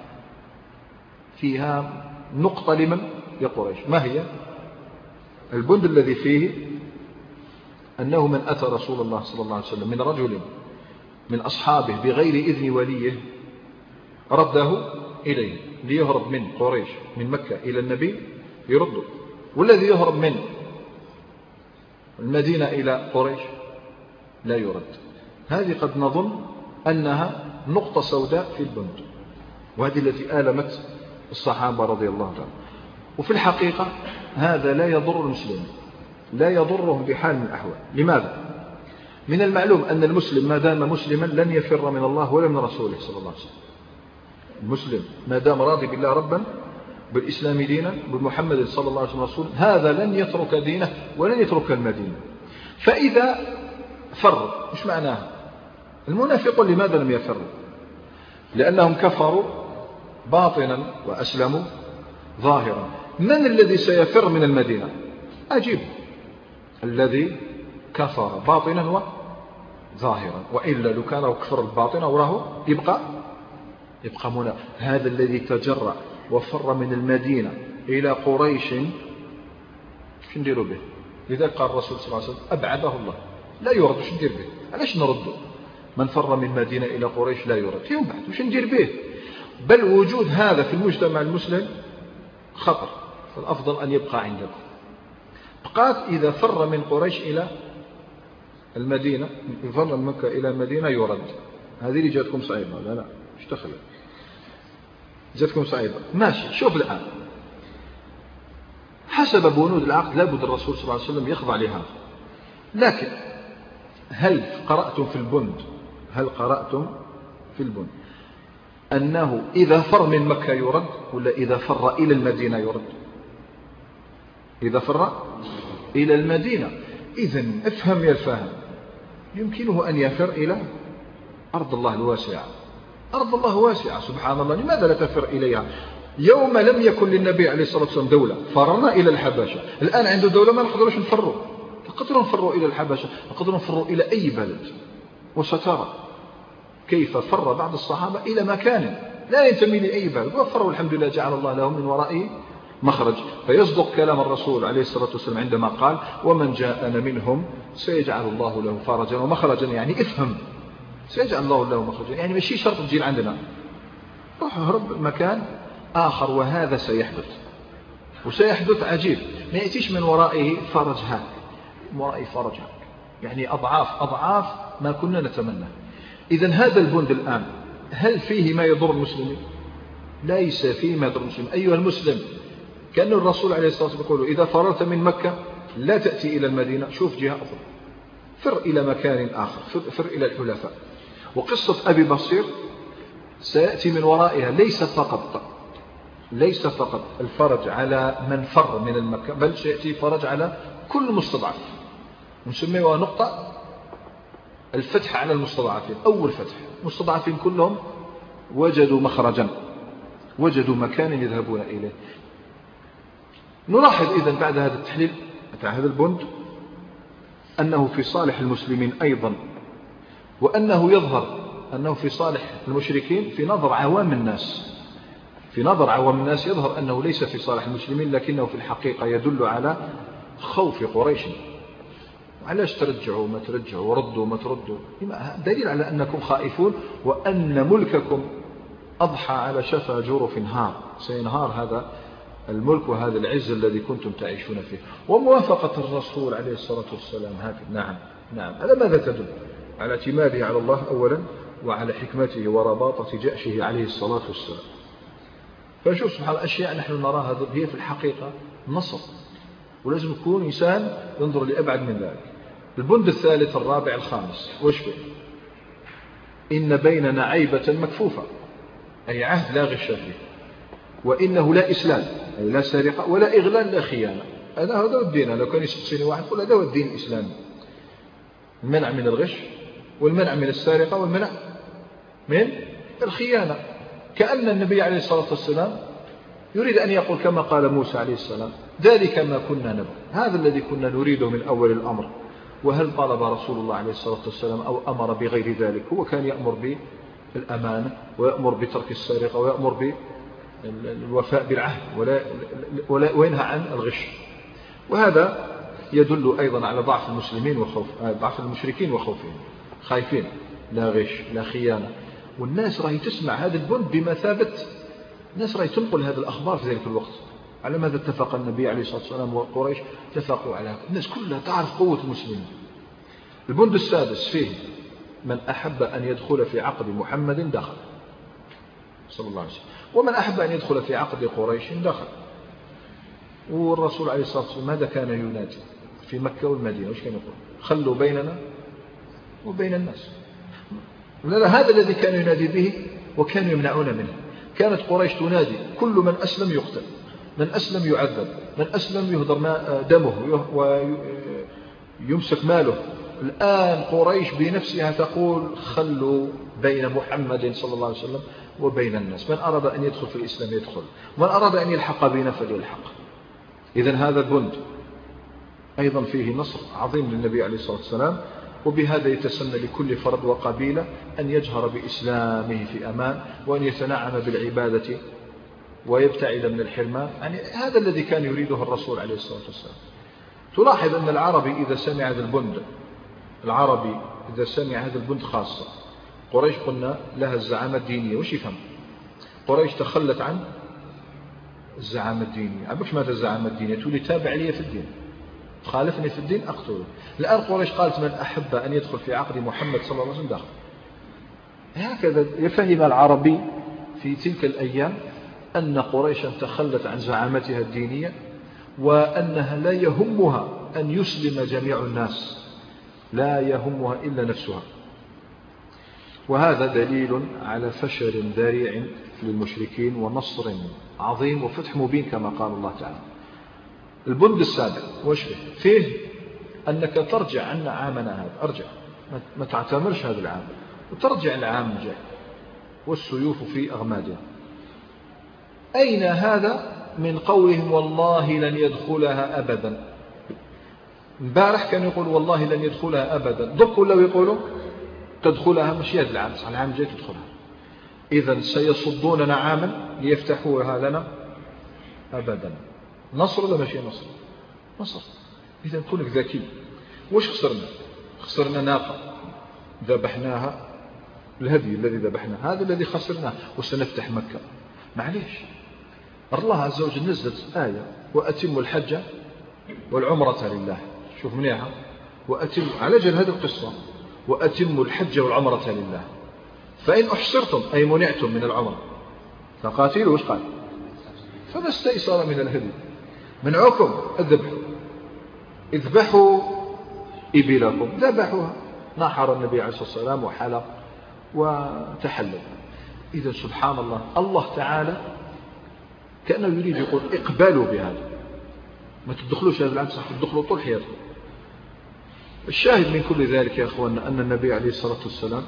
فيها نقطة لمن؟ لقريش. ما هي؟ البند الذي فيه أنه من أتى رسول الله صلى الله عليه وسلم من رجل من أصحابه بغير إذن وليه رده إليه. ليهرب من قريش من مكة إلى النبي يرده، والذي يهرب من المدينة إلى قريش لا يرد. هذه قد نظن أنها نقطة سوداء في البند، وهذه التي آلمت الصحابة رضي الله عنهم. وفي الحقيقة هذا لا يضر المسلمين، لا يضرهم بحال من الأحوال. لماذا؟ من المعلوم أن المسلم ما دام مسلما لن يفر من الله ولا من رسوله صلى الله عليه وسلم. المسلم ما دام راضي بالله ربا، بالإسلام دينا، بمحمد صلى الله عليه وسلم رسول، هذا لن يترك دينه ولن يترك المدينة. فإذا فر، مش معناه المنافقون لماذا لم يفروا؟ لأنهم كفروا باطنا وأسلموا ظاهرا. من الذي سيفر من المدينة؟ أجيب، الذي كفر باطنا وظاهرا، وإلا لو كان كفر الباطن وراه يبقى يبقى منافق. هذا الذي تجرأ وفر من المدينة إلى قريش، شو نديروا به؟ لذلك قال الرسول صلى الله عليه وسلم أبعده الله، لا يرد. شو ندير به؟ علاش نرده؟ من فر من مدينة إلى قريش لا يرد، ينبعث. وش ندير به؟ بل وجود هذا في المجتمع المسلم خطر، فالأفضل أن يبقى عندكم. بقات إذا فر من قريش إلى المدينة، فر من مكة إلى المدينة يرد. هذه اللي جاتكم صعيبة. لا لا مش تخلى، جاتكم صعيبة. ماشي. شوف الآن حسب بنود العقد لابد الرسول صلى الله عليه وسلم يخضع لها. لكن هل قرأتم في البند هل قرأتم في البند أنه إذا فر من مكة يرد، ولا إذا فر إلى المدينة يرد؟ إذا فر إلى المدينة. إذن افهم يا الفاهم، يمكنه أن يفر إلى أرض الله الواسعة. أرض الله واسعة سبحان الله، لماذا لا تفر إليها؟ يوم لم يكن للنبي عليه الصلاة والسلام دولة فررنا إلى الحبشة، الآن عنده دولة ما نقدرش نفروا، نقدروا نفروا إلى الحبشة، نقدروا نفروا إلى أي بلد. وسترى كيف فر بعض الصحابة إلى مكان لا ينتمي لأي بلد، وفروا الحمد لله، جعل الله لهم من ورائه مخرج. فيصدق كلام الرسول عليه الصلاة والسلام عندما قال ومن جاءنا منهم سيجعل الله له فرجا ومخرجا. يعني افهم، سيجعل الله له مخرجا، يعني ماشي شرط تجي عندنا، روح هرب مكان آخر. وهذا سيحدث، وسيحدث عجيب، ما يأتيش من ورائه فرج هاك، من ورائه فرج هاك، يعني أضعاف أضعاف ما كنا نتمنى. إذن هذا البند الآن هل فيه ما يضر المسلمين؟ ليس فيه ما يضر المسلمين. أيها المسلم، كأن الرسول عليه الصلاة والسلام يقول إذا فررت من مكة لا تأتي إلى المدينة، شوف جهة أخرى، فر إلى مكان آخر، فر, فر إلى الحلفاء. وقصة أبي بصير سيأتي من ورائها ليس فقط ليس فقط الفرج على من فر من المكة، بل سيأتي فرج على كل مستضعف، نسميها نقطة الفتح على المستضعفين. أول فتح، المستضعفين كلهم وجدوا مخرجا، وجدوا مكانا يذهبون إليه. نلاحظ إذن بعد هذا التحليل بتاع هذا البند أنه في صالح المسلمين أيضا، وأنه يظهر أنه في صالح المشركين في نظر عوام الناس. في نظر عوام الناس يظهر أنه ليس في صالح المسلمين، لكنه في الحقيقة يدل على خوف قريش. علاش ترجعوا ما ترجعوا، وردوا ما تردوا؟ دليل على أنكم خائفون، وأن ملككم أضحى على شفا جرف هار، سينهار هذا الملك وهذا العز الذي كنتم تعيشون فيه. وموافقة الرسول عليه الصلاة والسلام هكذا. نعم نعم. على ماذا تدل؟ على اعتماده على الله أولا، وعلى حكمته ورباطة جأشه عليه الصلاة والسلام. فشوف سبحان الله، أشياء نحن نراها هي في الحقيقة نصر، ولازم يكون إنسان ينظر لأبعد من ذلك. البند الثالث الرابع الخامس وش فيه؟ إن بيننا عيبة مكفوفة، أي عهد لا غش فيه، وإنه لا إسلام، أي لا سرقة ولا إغلال لا خيانة. هذا هو الدين. لو كان يستقصيني واحد يقول هذا هو الدين الإسلامي، المنع من الغش، والمنع من السرقة، والمنع من الخيانة. كأن النبي عليه الصلاة والسلام يريد أن يقول كما قال موسى عليه السلام ذلك ما كنا نبغي، هذا الذي كنا نريده من أول الأمر. وهل طلب رسول الله عليه الصلاة والسلام أو أمر بغير ذلك؟ هو كان يأمر بالأمانة، ويأمر بترك السرقة، ويأمر بالوفاء بالعهد، ولا ولا وينهى عن الغش. وهذا يدل أيضا على ضعف المسلمين وخوف ضعف المشركين وخوفهم، خايفين، لا غش لا خيانة. والناس راهي تسمع هذا البند بمثابة، الناس راهي تنقل هذه الأخبار في ذلك الوقت. على ماذا اتفق النبي عليه الصلاة والسلام وقريش؟ اتفقوا على هذا. الناس كلها تعرف قوة المسلمين. البند السادس فيه من أحب أن يدخل في عقد محمد دخل صلى الله عليه وسلم، ومن أحب أن يدخل في عقد قريش دخل. والرسول عليه الصلاة والسلام ماذا كان ينادي في مكة والمدينة؟ وش كان يقول؟ خلوا بيننا وبين الناس. هذا الذي كانوا ينادي به وكانوا يمنعون منه. كانت قريش تنادي كل من أسلم يقتل، من أسلم يعذب، من أسلم يهدر دمه ويمسك ماله. الآن قريش بنفسها تقول خلوا بين محمد صلى الله عليه وسلم وبين الناس، من أراد أن يدخل في الإسلام يدخل، ومن أراد أن يلحق بنا فليلحق. إذن هذا البند أيضا فيه نصر عظيم للنبي عليه الصلاة والسلام، وبهذا يتسنى لكل فرد وقبيلة أن يجهر بإسلامه في أمان، وأن يتنعم بالعبادة ويبتعد من الحرمان. يعني هذا الذي كان يريده الرسول عليه الصلاة والسلام. تلاحظ أن العربي إذا سمع هذا البند، العربي إذا سمع هذا البند خاصة، قريش قلنا لها الزعامة الدينية، وش يفهم؟ قريش تخلت عن الزعامة الدينية. عبك ماذا الزعامة الدينية؟ تقول لي تابع لي في الدين، خالفني في الدين أقتله. الآن قريش قالت من أحب أن يدخل في عقد محمد صلى الله عليه وسلم داخل. هكذا يفهم العربي في تلك الأيام أن قريشا تخلت عن زعامتها الدينية، وأنها لا يهمها أن يسلم جميع الناس، لا يهمها إلا نفسها. وهذا دليل على فشل ذريع للمشركين ونصر عظيم وفتح مبين كما قال الله تعالى. البند السابع وش فيه؟ فيه أنك ترجع عنا عامنا هذا، أرجع ما تعتمرش هذا العام وترجع العام الجاي والسيوف في أغمادها. أين هذا من قولهم والله لن يدخلها أبدا؟ امبارح كانوا يقول والله لن يدخلها أبدا، ضبطوا لو يقولوا تدخلها مش هذا العام، العام الجاي تدخلها. إذن سيصدوننا عاما ليفتحوها لنا أبدا. نصر ولا ماشي نصر؟ نصر. إذن كونك ذكي. وش خسرنا؟ خسرنا ناقة ذبحناها، الهدي الذي ذبحناه هذا الذي خسرناه، وسنفتح مكة. معليش، الله عز وجل نزلت آية وأتم الحج والعمرة لله. شوف منيحة، وأتم على جل هذه القصة، وأتم الحج والعمرة لله، فإن أحصرتم أي منعتم من العمرة فقاتلوا. وش قال؟ فما استيسر من الهدي. منعكم الذبح، اذبحوا إبلكم، ذبحوها. نحر النبي عليه الصلاة والسلام وحلق وتحلل. إذا سبحان الله، الله تعالى كأنه يريد يقول اقبلوا بهذا، ما تدخلوش هذا العام صح، تدخلوا طول حياتكم. الشاهد من كل ذلك يا أخواننا أن النبي عليه الصلاة والسلام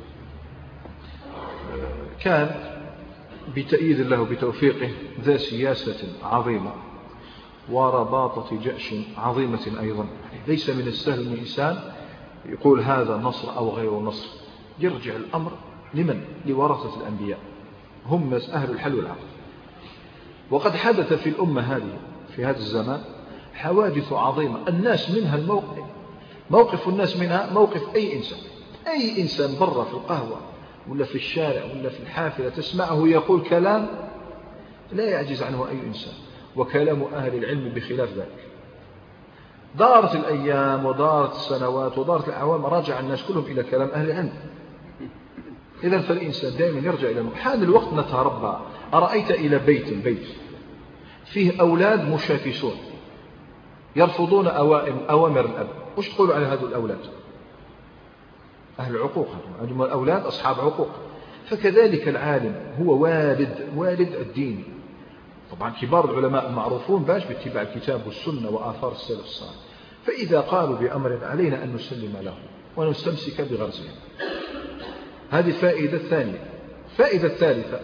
كان بتأييد الله وبتوفيقه ذا سياسة عظيمة ورباطة جأش عظيمة أيضا. ليس من السهل من إنسان يقول هذا نصر أو غير نصر. يرجع الأمر لمن؟ لورثة الأنبياء، هم أهل الحل والعقد. وقد حدث في الأمة هذه في هذا الزمان حوادث عظيمة، الناس منها الموقف موقف الناس منها موقف أي إنسان. أي إنسان برا في القهوة ولا في الشارع ولا في الحافلة تسمعه يقول كلام لا يعجز عنه أي إنسان، وكلام أهل العلم بخلاف ذلك. دارت الأيام ودارت السنوات ودارت الأعوام، رجع الناس كلهم إلى كلام أهل العلم. إذن فالإنسان دائما يرجع إلى حان الوقت نتربى. أرأيت إلى بيت البيت فيه أولاد مشاكسون يرفضون أوامر الأب، وش تقولوا على هذا الأولاد؟ أهل العقوق، هم الأولاد أصحاب عقوق. فكذلك العالم هو والد والد الدين. طبعا كبار العلماء المعروفون باش باتباع الكتاب والسنة وآثار السلف الصالح، فإذا قالوا بأمر علينا أن نسلم له ونستمسك بغرزهم. هذه فائدة ثانية. فائدة ثالثة،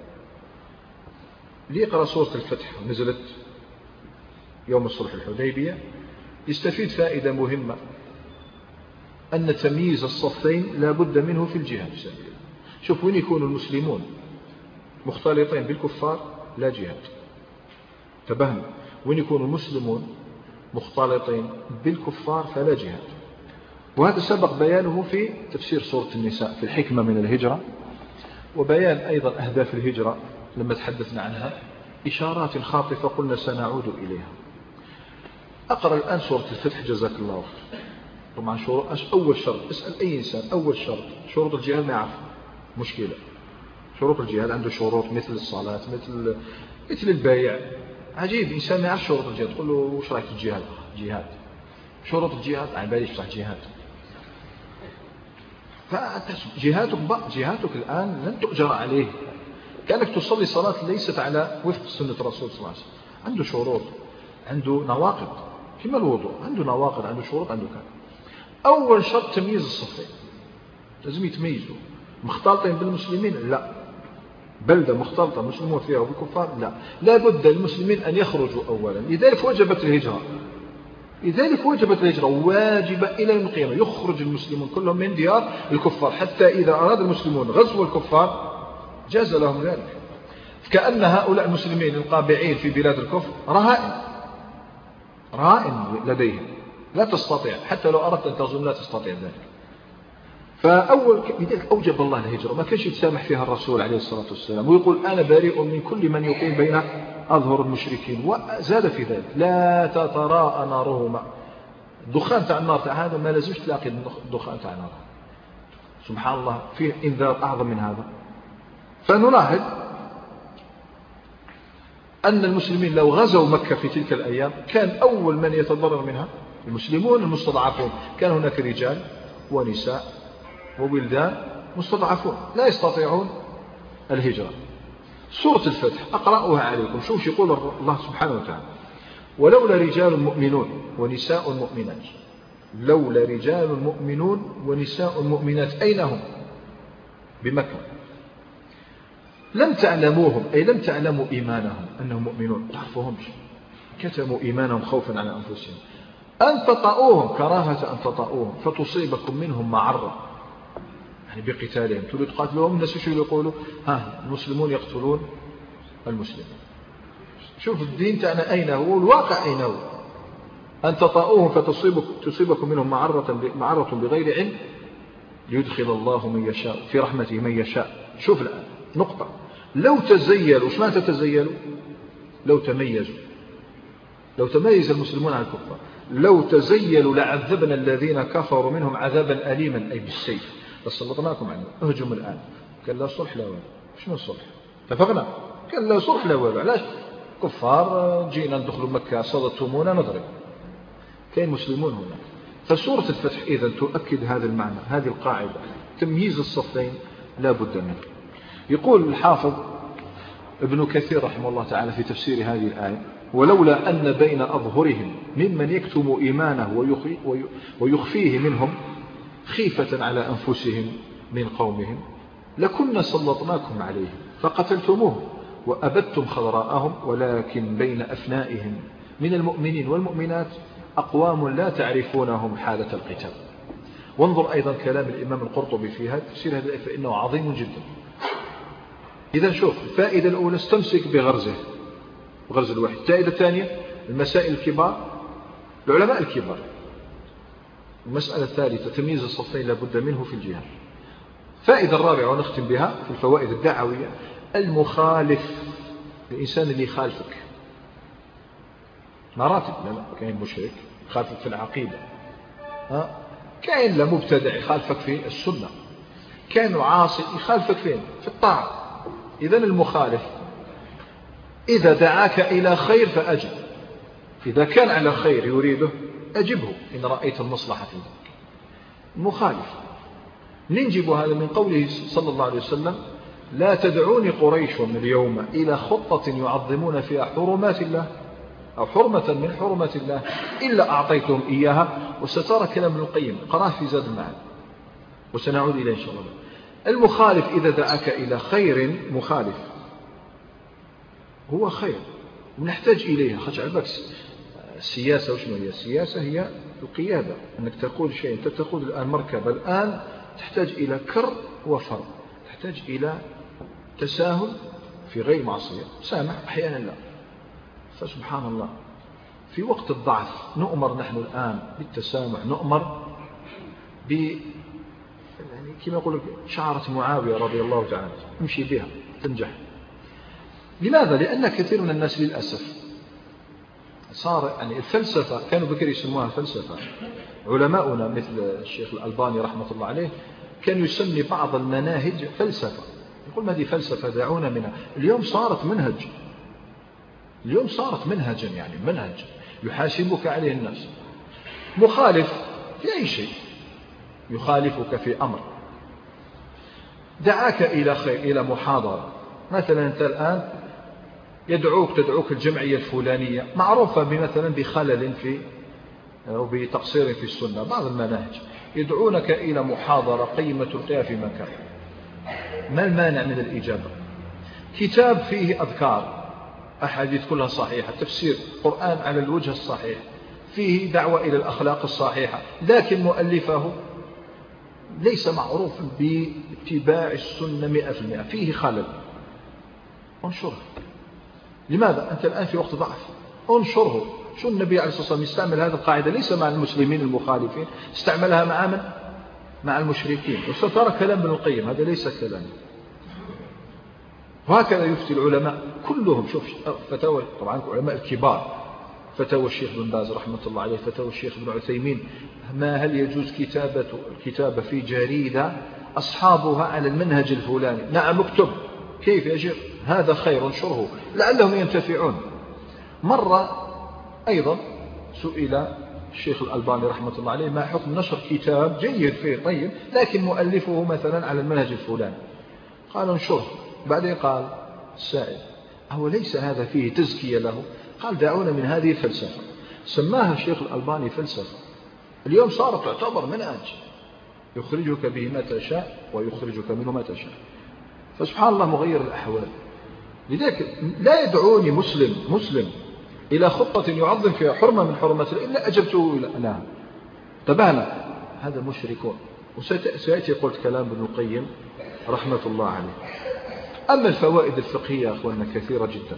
ليقرأ سورة الفتح نزلت يوم الصلح الحديبية، يستفيد فائدة مهمة، أن تمييز الصفين لا بد منه في الجهاد. شوف وين يكون المسلمون مختلطين بالكفار لا جهاد، تبهم. وين يكون المسلمون مختلطين بالكفار فلا جهاد. وهذا سبق بيانه في تفسير سورة النساء في الحكمة من الهجرة، وبيان أيضا أهداف الهجرة لما تحدثنا عنها، إشارات خاطفة قلنا سنعود إليها. أقرأ الآن سورة الفتح جزاك الله خير. طبعا أول شرط، اسأل أي إنسان أول شرط شروط الجهاد ما يعرف، مشكلة. شروط الجهاد عنده شروط مثل الصلاة مثل مثل البيع. عجيب إنسان ما يعرف شروط الجهاد، تقول له وش رأيك في الجهاد؟ جهاد شروط الجهاد عن بالي يفتح جهاد. فجهاتك جهاتك الآن لن تؤجر عليه. كأنك تصلي صلاة ليست على وفق سنة الرسول صلى الله عليه وسلم. عنده شروط، عنده نواقض، كما الوضوء عنده نواقض، عنده شروط، عنده كذا. أول شرط تمييز الصفين، لازم يتميزوا. مختلطين بالمسلمين لا، بلدة مختلطة مسلمون فيها وبكفار لا، لا بد للمسلمين أن يخرجوا أولا. لذلك وجبت الهجرة، لذلك وجبت الهجرة واجبة إلى يوم القيامة. يخرج المسلمون كلهم من ديار الكفار، حتى إذا أراد المسلمون غزو الكفار جاز لهم ذلك. كأن هؤلاء المسلمين القابعين في بلاد الكفر رهائن، رهائن لديهم، لا تستطيع حتى لو أردت أن تغزو لا تستطيع ذلك. فأول لذلك أوجب الله الهجرة، ما كانش يتسامح فيها الرسول عليه الصلاة والسلام ويقول أنا بريء من كل من يقيم بين أظهر المشركين. وزاد في ذلك لا تتراءى نارهما. الدخان تاع النار تاع هذا ما لازمش تلاقي الدخان تاع النار. سبحان الله، فيه إنذار أعظم من هذا. فنلاحظ أن المسلمين لو غزوا مكة في تلك الأيام كان أول من يتضرر منها المسلمون المستضعفون. كان هناك رجال ونساء وولدان مستضعفون لا يستطيعون الهجرة. سورة الفتح أقرأها عليكم، شوف يقول الله سبحانه وتعالى: ولولا رجال مؤمنون ونساء مؤمنات. لولا رجال مؤمنون ونساء مؤمنات أين هم؟ بمكة. لم تعلموهم أي لم تعلموا إيمانهم أنهم مؤمنون، تعرفوهمش، كتموا إيمانهم خوفا على أنفسهم. أن تطأوهم كراهة أن تطأوهم فتصيبكم منهم معرة، يعني بقتالهم تريد تقاتلوهم. الناس شو يقولوا؟ ها المسلمون يقتلون المسلمين. شوف الدين تاعنا أين هو، الواقع أين هو. أن تطأوهم فتصيبكم منهم معرة معرة بغير علم ليدخل الله من يشاء في رحمته من يشاء. شوف الآن نقطة. لو تزيلوا، وش معنى تزيلوا؟ لو تميزوا، لو تميز المسلمون عن الكفار. لو تزيلوا لعذبنا الذين كفروا منهم عذابا أليما أي بالسيف لسلطناكم عليهم. اهجم الآن. قال لا صلح لا والو. شنو الصلح؟ اتفقنا. قال لا صلح لا والو. علاش؟ كفار جينا ندخلوا مكة صدتمونا نضرب. كاين مسلمون هنا. فسورة الفتح إذا تؤكد هذا المعنى، هذه القاعدة، تمييز الصفين لا بد منه. يقول الحافظ ابن كثير رحمه الله تعالى في تفسير هذه الآية: ولولا أن بين أظهرهم ممن يكتم إيمانه ويخفيه منهم خيفة على أنفسهم من قومهم لكنا سلطناكم عليهم فقتلتموه وأبدتم خضراءهم ولكن بين أفنائهم من المؤمنين والمؤمنات أقوام لا تعرفونهم حالة القتال. وانظر أيضا كلام الإمام القرطبي في هذا تفسير هذا فإنه عظيم جدا. إذا شوف الفائدة الأولى استمسك بغرزه، غرز الوحي. الفائدة الثانية المسائل الكبار، العلماء الكبار. المسألة الثالثة تمييز الصفين لابد منه في الجهاد. فائدة الرابعة ونختم بها في الفوائد الدعوية: المخالف، الإنسان اللي يخالفك مراتب. لا لا كاين مشرك يخالفك في العقيدة، ها كاين لا مبتدع يخالفك في السنة، كاين عاصي يخالفك فين؟ في الطاعة. إذن المخالف إذا دعاك إلى خير فأجب، إذا كان على خير يريده أجبه إن رأيت المصلحة في ذلك. المخالف ننجب هذا من قوله صلى الله عليه وسلم: لا تدعوني قريش اليوم إلى خطة يعظمون فيها حرمات الله أو حرمة من حرمات الله إلا أعطيتهم إياها. وسترى كلام ابن القيم قرأه في زاد المعاد وسنعود إليه إن شاء الله. المخالف إذا دعاك إلى خير، مخالف هو خير ونحتاج إليها. خش عبك السياسة وشنو هي السياسة؟ هي القيادة، أنك تقول شيء. أنت تقود الآن مركبة، الآن تحتاج إلى كر وفر، تحتاج إلى تساهل في غير معصية، سامح أحيانا لا. فسبحان الله في وقت الضعف نؤمر نحن الآن بالتسامح، نؤمر ب يعني كما يقول شعرة معاوية رضي الله تعالى امشي بها تنجح. لماذا؟ لأن كثير من الناس للأسف صار يعني الفلسفة كانوا بكر يسموها فلسفة. علماؤنا مثل الشيخ الألباني رحمة الله عليه كان يسمي بعض المناهج فلسفة، يقول ما دي فلسفة دعونا منها. اليوم صارت منهج، اليوم صارت منهجا، يعني منهج يحاسبك عليه الناس. مخالف في أي شيء، يخالفك في أمر دعاك إلى خير، إلى محاضرة مثلا، أنت الآن يدعوك تدعوك الجمعية الفلانية معروفة بمثلا بخلل في أو بتقصير في السنة بعض المناهج، يدعونك إلى محاضرة قيمة تلقيها في مكان، ما المانع من الإجابة؟ كتاب فيه أذكار أحاديث كلها صحيحة، تفسير قرآن على الوجه الصحيح، فيه دعوة إلى الأخلاق الصحيحة، لكن مؤلفه ليس معروف باتباع السنة مئة في المئة، فيه خلل، انشره. لماذا؟ أنت الآن في وقت ضعف، انشره. شو النبي عليه الصلاة والسلام يستعمل هذه القاعدة ليس مع المسلمين المخالفين، استعملها مع من؟ مع المشركين. وسترى كلام ابن القيم هذا ليس كلام. وهكذا يفتي العلماء كلهم. شوف فتاوى طبعا العلماء الكبار، فتاوى الشيخ بن باز رحمة الله عليه، فتاوى الشيخ بن عثيمين، ما هل يجوز كتابة الكتابة في جريدة أصحابها على المنهج الفلاني؟ نعم اكتب. كيف يا شيخ؟ هذا خير، انشره لعلهم ينتفعون. مرة أيضا سئل الشيخ الألباني رحمة الله عليه ما حكم نشر كتاب جيد فيه طيب لكن مؤلفه مثلا على المنهج الفلاني؟ قال انشره. بعدين قال السائل هو ليس هذا فيه تزكية له؟ قال دعونا من هذه الفلسفة. سماها الشيخ الألباني فلسفة، اليوم صارت تعتبر منهج يخرجك به ما تشاء ويخرجك منه ما تشاء. فسبحان الله مغير الأحوال. لذلك لا يدعوني مسلم مسلم إلى خطة يعظم فيها حرمة من حرمات إلا أجبته إلى نعم. تبعنا هذا مشركون. وسيأتي قلت كلام ابن القيم رحمة الله عليه. أما الفوائد الفقهية يا أخواننا كثيرة جدا.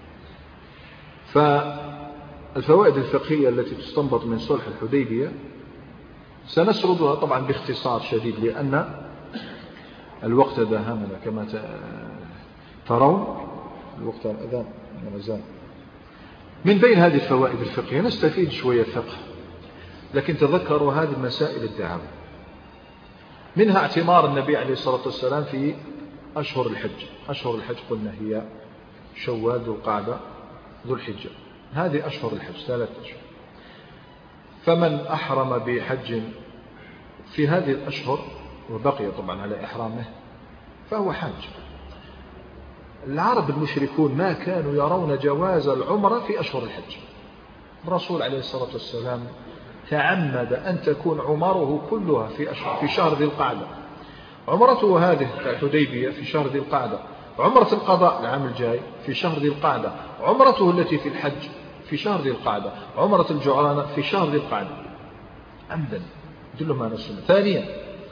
فالفوائد الفقهية التي تستنبط من صلح الحديبية سنسردها طبعا باختصار شديد لأن الوقت داهمنا كما ترون، الوقت الأذان الأذان. من بين هذه الفوائد الفقهية نستفيد شوية فقه، لكن تذكروا هذه المسائل الدعوة. منها اعتمار النبي عليه الصلاة والسلام في أشهر الحج. أشهر الحج قلنا هي شوال ذو القعدة ذو الحجة، هذه أشهر الحج ثلاثة أشهر. فمن أحرم بحج في هذه الأشهر وبقي طبعا على إحرامه فهو حاج. العرب المشركون ما كانوا يرون جواز العمرة في أشهر الحج. الرسول عليه الصلاة والسلام تعمد أن تكون عمره كلها في أشهر في شهر ذي القعدة. عمرته هذه الحديبية في شهر ذي القعدة، عمرة القضاء العام الجاي في شهر ذي القعدة، عمرته التي في الحج في شهر ذي القعدة، عمرة الجعرانة في شهر ذي القعدة، عمدا يدلهم على السنة. ثانيا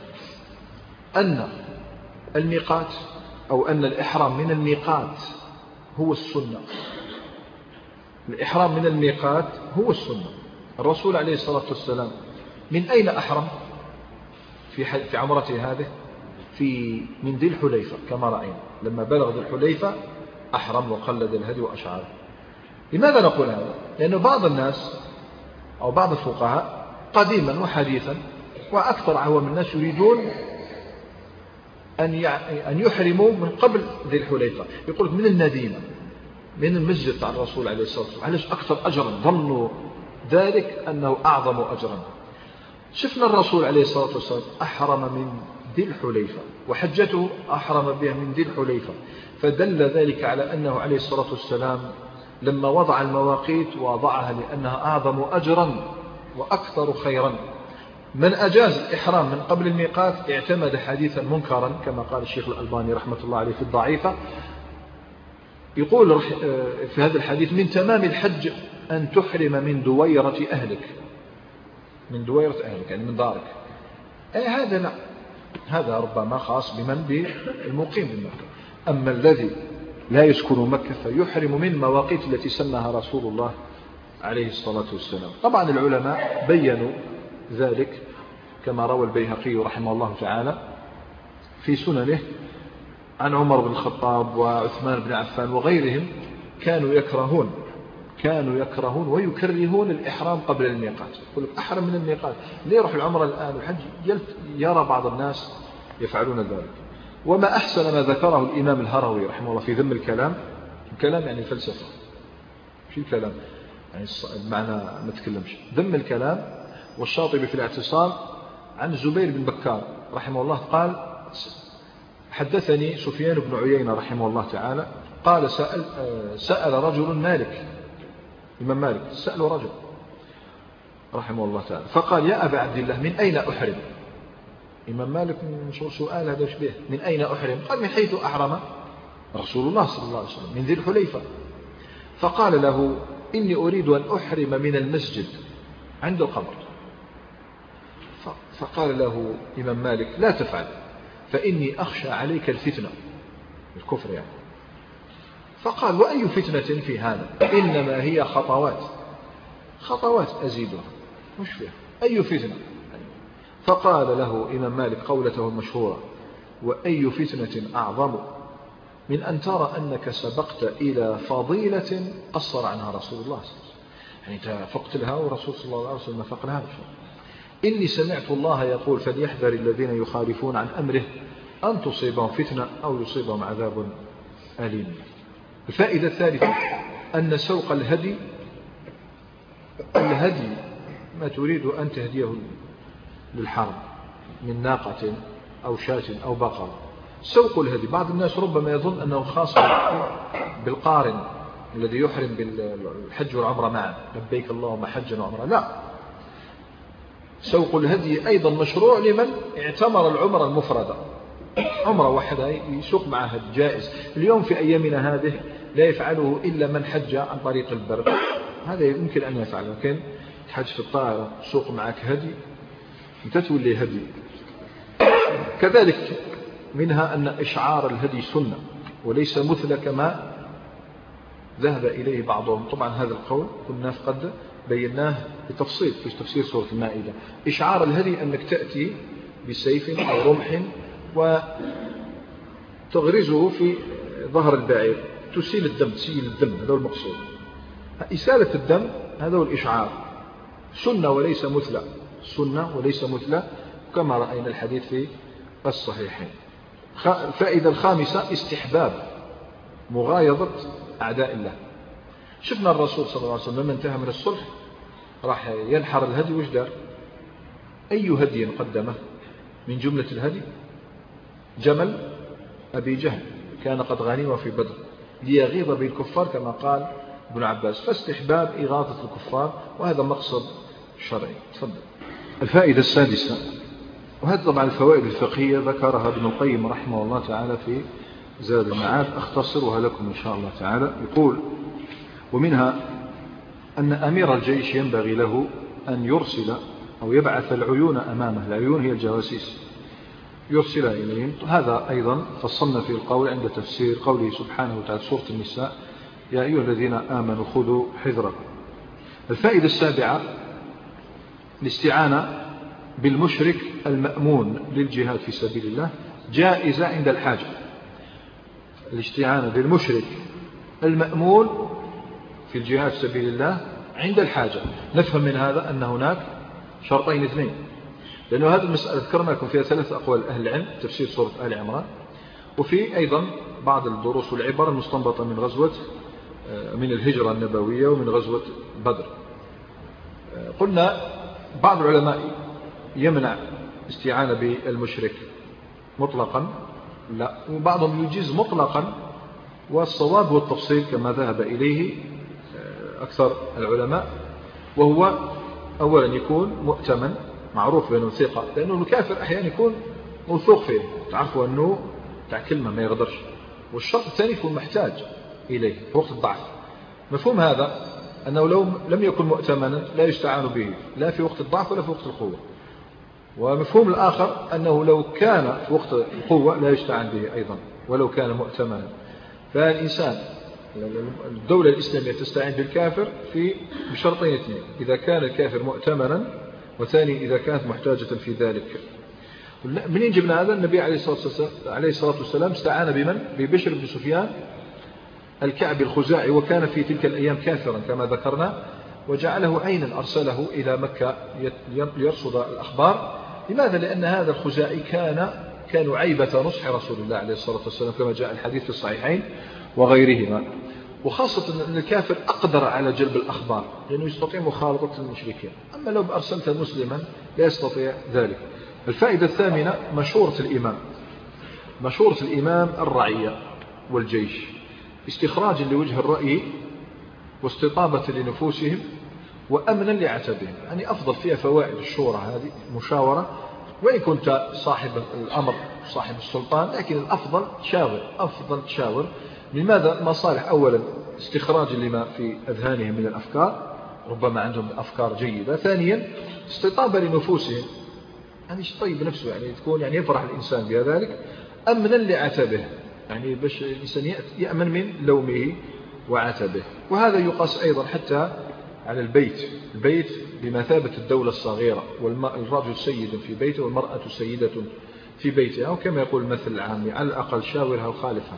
أن الميقات أو أن الإحرام من الميقات هو السنة. الإحرام من الميقات هو السنة. الرسول عليه الصلاة والسلام من أين أحرم في في عمرته هذه؟ في من ذي الحليفة كما رأينا، لما بلغ ذي الحليفة أحرم وقلد الهدي وأشعر. لماذا نقول هذا؟ لأن بعض الناس أو بعض الفقهاء قديما وحديثا وأكثر عوام الناس يريدون أن يحرموا من قبل ذي الحليفة. يقول من المدينة من المسجد على الرسول عليه الصلاة والسلام. علاش أكثر أجرا؟ ظنوا ذلك أنه أعظم أجرا. شفنا الرسول عليه الصلاة والسلام أحرم من ذي الحليفة وحجته أحرم بها من ذي الحليفة، فدل ذلك على أنه عليه الصلاة والسلام لما وضع المواقيت وضعها لأنها أعظم أجرا وأكثر خيرا. من أجاز الإحرام من قبل الميقات اعتمد حديثا منكرا كما قال الشيخ الألباني رحمة الله عليه في الضعيفة. يقول في هذا الحديث من تمام الحج أن تحرم من دويرة أهلك، من دويرة أهلك يعني من دارك. أي هذا لا، هذا ربما خاص بمن بالمقيم بمكة. أما الذي لا يسكن مكة فيحرم من مواقيت التي سنها رسول الله عليه الصلاة والسلام. طبعا العلماء بيّنوا ذلك كما روى البيهقي رحمه الله تعالى في سننه عن عمر بن الخطاب وعثمان بن عفان وغيرهم كانوا يكرهون كانوا يكرهون ويكرهون الإحرام قبل الميقات. يقول لك أحرم من الميقات، ليه يروح العمرة الآن والحج؟ يرى بعض الناس يفعلون ذلك. وما أحسن ما ذكره الإمام الهروي رحمه الله في ذم الكلام. الكلام يعني الفلسفة، في الكلام يعني المعنى ما تكلمش، ذم الكلام. والشاطبي في الاعتصام عن زبير بن بكار رحمه الله قال حدثني سفيان بن عيينة رحمه الله تعالى قال سأل, سأل رجل مالك، إمام مالك سأل رجل رحمه الله تعالى فقال يا أبا عبد الله من أين أحرم؟ إمام مالك سؤال هذا شبيه، من أين أحرم؟ قال من حيث أحرم رسول الله صلى الله عليه وسلم من ذي الحليفة. فقال له إني أريد أن أحرم من المسجد عند القبر. فقال له إمام مالك لا تفعل فإني أخشى عليك الفتنة، الكفر يعني. فقال وأي فتنة في هذا؟ إنما هي خطوات خطوات أزيدها مش فيها أي فتنة. فقال له إمام مالك قولته المشهورة وأي فتنة أعظم من أن ترى أنك سبقت إلى فضيلة قصر عنها رسول الله صلى الله عليه وسلم، يعني تفقت لها ورسول صلى الله عليه وسلم فق لها. إني سمعت الله يقول فليحذر الذين يخالفون عن أمره أن تصيبهم فتنة أو يصيبهم عذاب أليم. الفائدة الثالثة أن سوق الهدي الهدي ما تريد أن تهديه للحرم من ناقة أو شاة أو بقرة، سوق الهدي بعض الناس ربما يظن أنه خاص بالقارن الذي يحرم بالحج والعمرة معا، لبيك اللهم حجا وعمرة. لا، سوق الهدي أيضا مشروع لمن اعتمر العمرة المفردة، عمرة واحدة يسوق معها هدي جائز. اليوم في أيامنا هذه لا يفعله إلا من حج عن طريق البر، هذا يمكن أن يفعله، لكن تحج في الطائرة سوق معك هدي أنت تولي هدي. كذلك منها أن إشعار الهدي سنة وليس مثل كما ذهب إليه بعضهم. طبعا هذا القول كنا قد بيناه بتفصيل في تفسير سورة المائدة. إشعار الهدي أنك تأتي بسيف أو رمح وتغرزه في ظهر البعير تسيل الدم، تسيل الدم، هذا هو المقصود. إسالة الدم هذا هو الإشعار، سنة وليس مثلى، سنة وليس مثلى كما رأينا الحديث في الصحيحين. الفائدة الخامسة استحباب مغايظة أعداء الله. شفنا الرسول صلى الله عليه وسلم لما انتهى من الصلح راح ينحر الهدي، وش دار؟ أي هدي قدمه من جملة الهدي؟ جمل أبي جهل كان قد غنم في بدر ليغيظ بالكفار كما قال ابن عباس، فاستحباب إغاظة الكفار وهذا مقصد شرعي. تفضل. الفائدة السادسة، وهذا طبعا الفوائد الفقهية ذكرها ابن القيم رحمه الله تعالى في زاد المعاد، أختصرها لكم إن شاء الله تعالى. يقول ومنها أن أمير الجيش ينبغي له أن يرسل أو يبعث العيون أمامه، العيون هي الجواسيس، يرسل إليهم. هذا أيضا فصلنا في القول عند تفسير قوله سبحانه وتعالى سورة النساء يا أيها الذين آمنوا خذوا حذركم. الفائدة السابعة الاستعانة بالمشرك المأمون للجهاد في سبيل الله جائزة عند الحاجة. الاستعانة بالمشرك المأمون في الجهاد في سبيل الله عند الحاجة. نفهم من هذا أن هناك شرطين اثنين، لأنه هذه المسألة ذكرنا لكم فيها ثلاث أقوال أهل العلم تفسير سورة آل عمران، وفي أيضا بعض الدروس والعبر المستنبطة من غزوة من الهجرة النبوية ومن غزوة بدر. قلنا بعض العلماء يمنع استعانة بالمشرك مطلقا، لا، وبعضهم يجيز مطلقا، والصواب هو التفصيل كما ذهب إليه أكثر العلماء، وهو أولا يكون مؤتمن معروف بأنه ثقة، لأنه الكافر أحيانا يكون موثوق فيه، تعرفوا أنه تاع كلمة ما يغدرش. والشرط الثاني يكون محتاج إليه في وقت الضعف. مفهوم هذا أنه لو لم يكن مؤتمنا لا يستعان به لا في وقت الضعف ولا في وقت القوة. ومفهوم الآخر أنه لو كان في وقت القوة لا يستعان به أيضا ولو كان مؤتمنا. فالإنسان الدولة الإسلامية تستعين بالكافر في بشرطين اثنين، إذا كان الكافر مؤتمنا، وثاني إذا كانت محتاجة في ذلك. منين جبنا هذا؟ النبي عليه الصلاة والسلام استعان بمن؟ ببشر بن سفيان الكعبي الخزاعي، وكان في تلك الأيام كافرا كما ذكرنا، وجعله عينا أرسله إلى مكة ليرصد الأخبار. لماذا؟ لأن هذا الخزاعي كان كانوا عيبة نصح رسول الله عليه الصلاة والسلام كما جاء الحديث في الصحيحين وغيرهما، وخاصة أن الكافر أقدر على جلب الأخبار لأنه يستطيع مخالطة المشركين، أما لو أرسلت مسلما لا يستطيع ذلك. الفائدة الثامنة مشورة الإمام، مشورة الإمام الرعية والجيش استخراجا لوجه الرأي واستطابة لنفوسهم وأمنا لعتبهم. يعني أفضل فيها فوائد الشورى هذه المشاورة، وإن كنت صاحب الأمر صاحب السلطان لكن الأفضل تشاور، أفضل تشاور. لماذا؟ مصالح أولا استخراج لما في أذهانهم من الأفكار، ربما عندهم أفكار جيدة. ثانيا استطابة لنفوسهم، يعني طيب نفسه، يعني تكون يعني يفرح الإنسان بذلك. أمنا لعتبه، يعني باش الإنسان يأمن من لومه وعتبه. وهذا يقاس أيضا حتى على البيت، البيت بمثابة الدولة الصغيرة، والرجل سيد في بيته والمرأة سيدة في بيتها، أو كما يقول المثل العامي على الأقل شاورها وخالفها.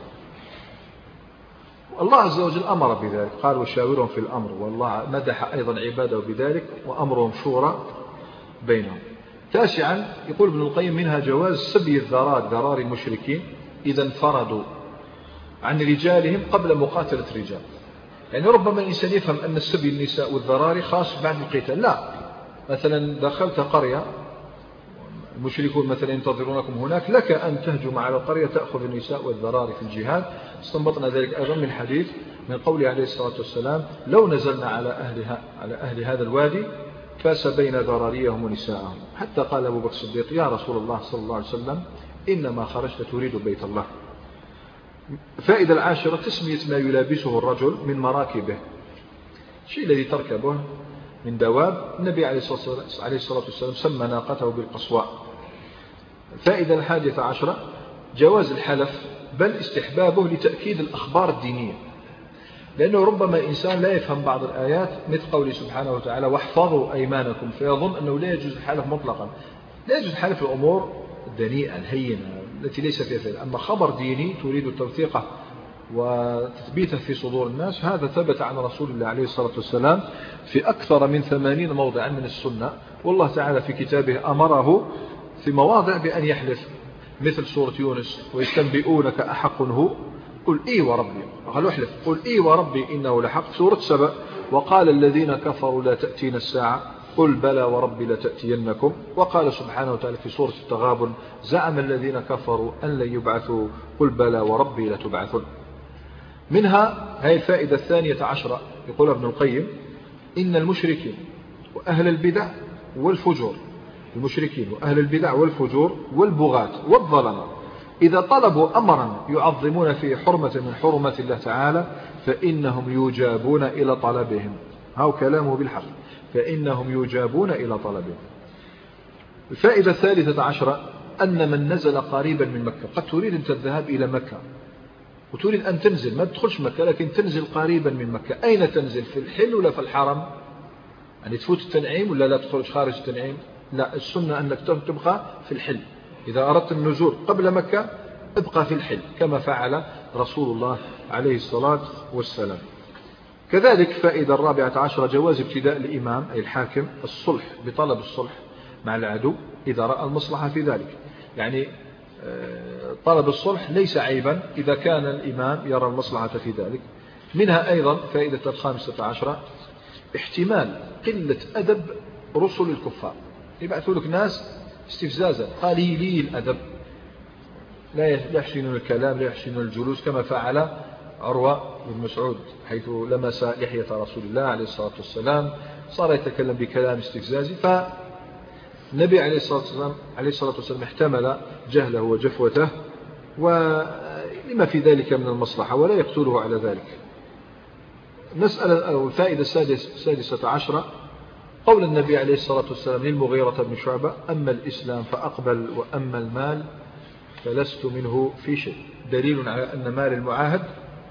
الله عز وجل أمر بذلك، قال وشاورهم في الأمر، والله مدح أيضا عباده بذلك وأمرهم شورى بينهم. تاسعا يقول ابن القيم منها جواز سبي الذرار، ذرار المشركين إذا انفردوا عن رجالهم قبل مقاتلة رجال. يعني ربما الإنسان يفهم أن السبي النساء والذراري خاص بعد القتال، لا. مثلا دخلت قرية المشركون مثلا ينتظرونكم هناك، لك أن تهجم على القرية تأخذ النساء والذراري في الجهاد. استنبطنا ذلك أيضا من حديث من قوله عليه الصلاة والسلام لو نزلنا على أهلها على أهل هذا الوادي فسبين ذراريهم ونساءهم، حتى قال أبو بكر الصديق يا رسول الله صلى الله عليه وسلم إنما خرجت تريد بيت الله. فائدة العاشرة تسمية ما يلابسه الرجل من مراكبه، الشيء الذي تركبه من دواب. النبي عليه الصلاة والسلام سمى ناقته بالقصواء. الفائدة الحادية عشرة جواز الحلف، بل استحبابه لتأكيد الأخبار الدينية، لأنه ربما إنسان لا يفهم بعض الآيات مثل قوله سبحانه وتعالى واحفظوا أيمانكم، فيظن أنه لا يجوز الحلف مطلقا. لا يجوز الحلف الأمور الدنيئة الهينة التي ليس فيها فعل. أما خبر ديني تريد توثيقه وتثبيته في صدور الناس، هذا ثبت عن رسول الله عليه الصلاة والسلام في أكثر من ثمانين موضعا من السنة. والله تعالى في كتابه أمره في مواضع بأن يحلف، مثل سورة يونس ويستنبئونك أحق هو قل إي وربي، قالوا احلف قل إي وربي إنه لحق. سورة سبأ وقال الذين كفروا لا تأتينا الساعة قل بلى وربي لتأتينكم. وقال سبحانه وتعالى في سورة التغابن زعم الذين كفروا أن لن يبعثوا قل بلى وربي لتبعثن. منها هذه الفائدة الثانية عشرة يقول ابن القيم إن المشركين وأهل البدع والفجور، المشركين وأهل البدع والفجور والبغاة والظلمة إذا طلبوا أمرا يعظمون فيه حرمة من حرمة الله تعالى فإنهم يجابون إلى طلبهم. هاو كلامه بالحق، فإنهم يجابون إلى طلبهم. الفائدة الثالثة عشرة أن من نزل قريبا من مكة، قد تريد أنت الذهاب إلى مكة وتريد أن تنزل، ما تدخلش مكة لكن تنزل قريبا من مكة. أين تنزل؟ في الحل ولا في الحرم؟ يعني تفوت التنعيم ولا لا تخرج خارج التنعيم؟ لا، السنة أنك تبقى في الحل. إذا أردت النزول قبل مكة ابقى في الحل كما فعل رسول الله عليه الصلاة والسلام. كذلك فائدة الرابعة عشرة جواز ابتداء الإمام أي الحاكم الصلح بطلب الصلح مع العدو إذا رأى المصلحة في ذلك. يعني طلب الصلح ليس عيبا إذا كان الإمام يرى المصلحة في ذلك. منها أيضا فائدة الخامسة عشرة احتمال قلة أدب رسل الكفار، يبعثوا لك ناس استفزازا قليلي الأدب، لا يحسنون الكلام لا يحسنون الجلوس، كما فعل عروة بن مسعود حيث لمس لحية رسول الله عليه الصلاة والسلام صار يتكلم بكلام استفزازي، فالنبي عليه الصلاة والسلام عليه الصلاة والسلام احتمل جهله وجفوته ولما في ذلك من المصلحة ولا يقتله على ذلك. مسألة أو الفائدة السادسة عشرة قول النبي عليه الصلاة والسلام للمغيرة بن شعبة أما الإسلام فأقبل وأما المال فلست منه في شيء، دليل على أن مال المعاهد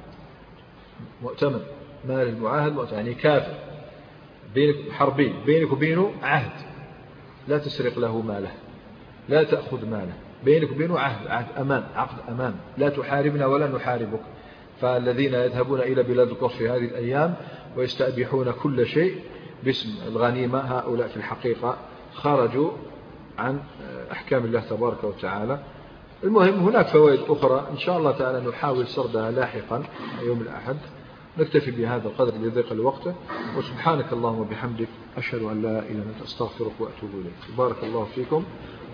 مؤتمن، مال المعاهد مؤتمن يعني كافر بينك حربي بينك وبينه عهد، لا تسرق له ماله لا تأخذ ماله، بينك وبينه عهد عهد أمان عقد أمان، لا تحاربنا ولا نحاربك. فالذين يذهبون إلى بلاد الكفر في هذه الأيام ويستأبيحون كل شيء باسم الغنيمة هؤلاء في الحقيقة خرجوا عن أحكام الله تبارك وتعالى. المهم هناك فوائد أخرى إن شاء الله تعالى نحاول سردها لاحقا يوم الأحد. نكتفي بهذا القدر لضيق الوقت، وسبحانك اللهم وبحمدك أشهد أن لا إله إلا أنت أستغفرك وأتوب إليك. بارك الله فيكم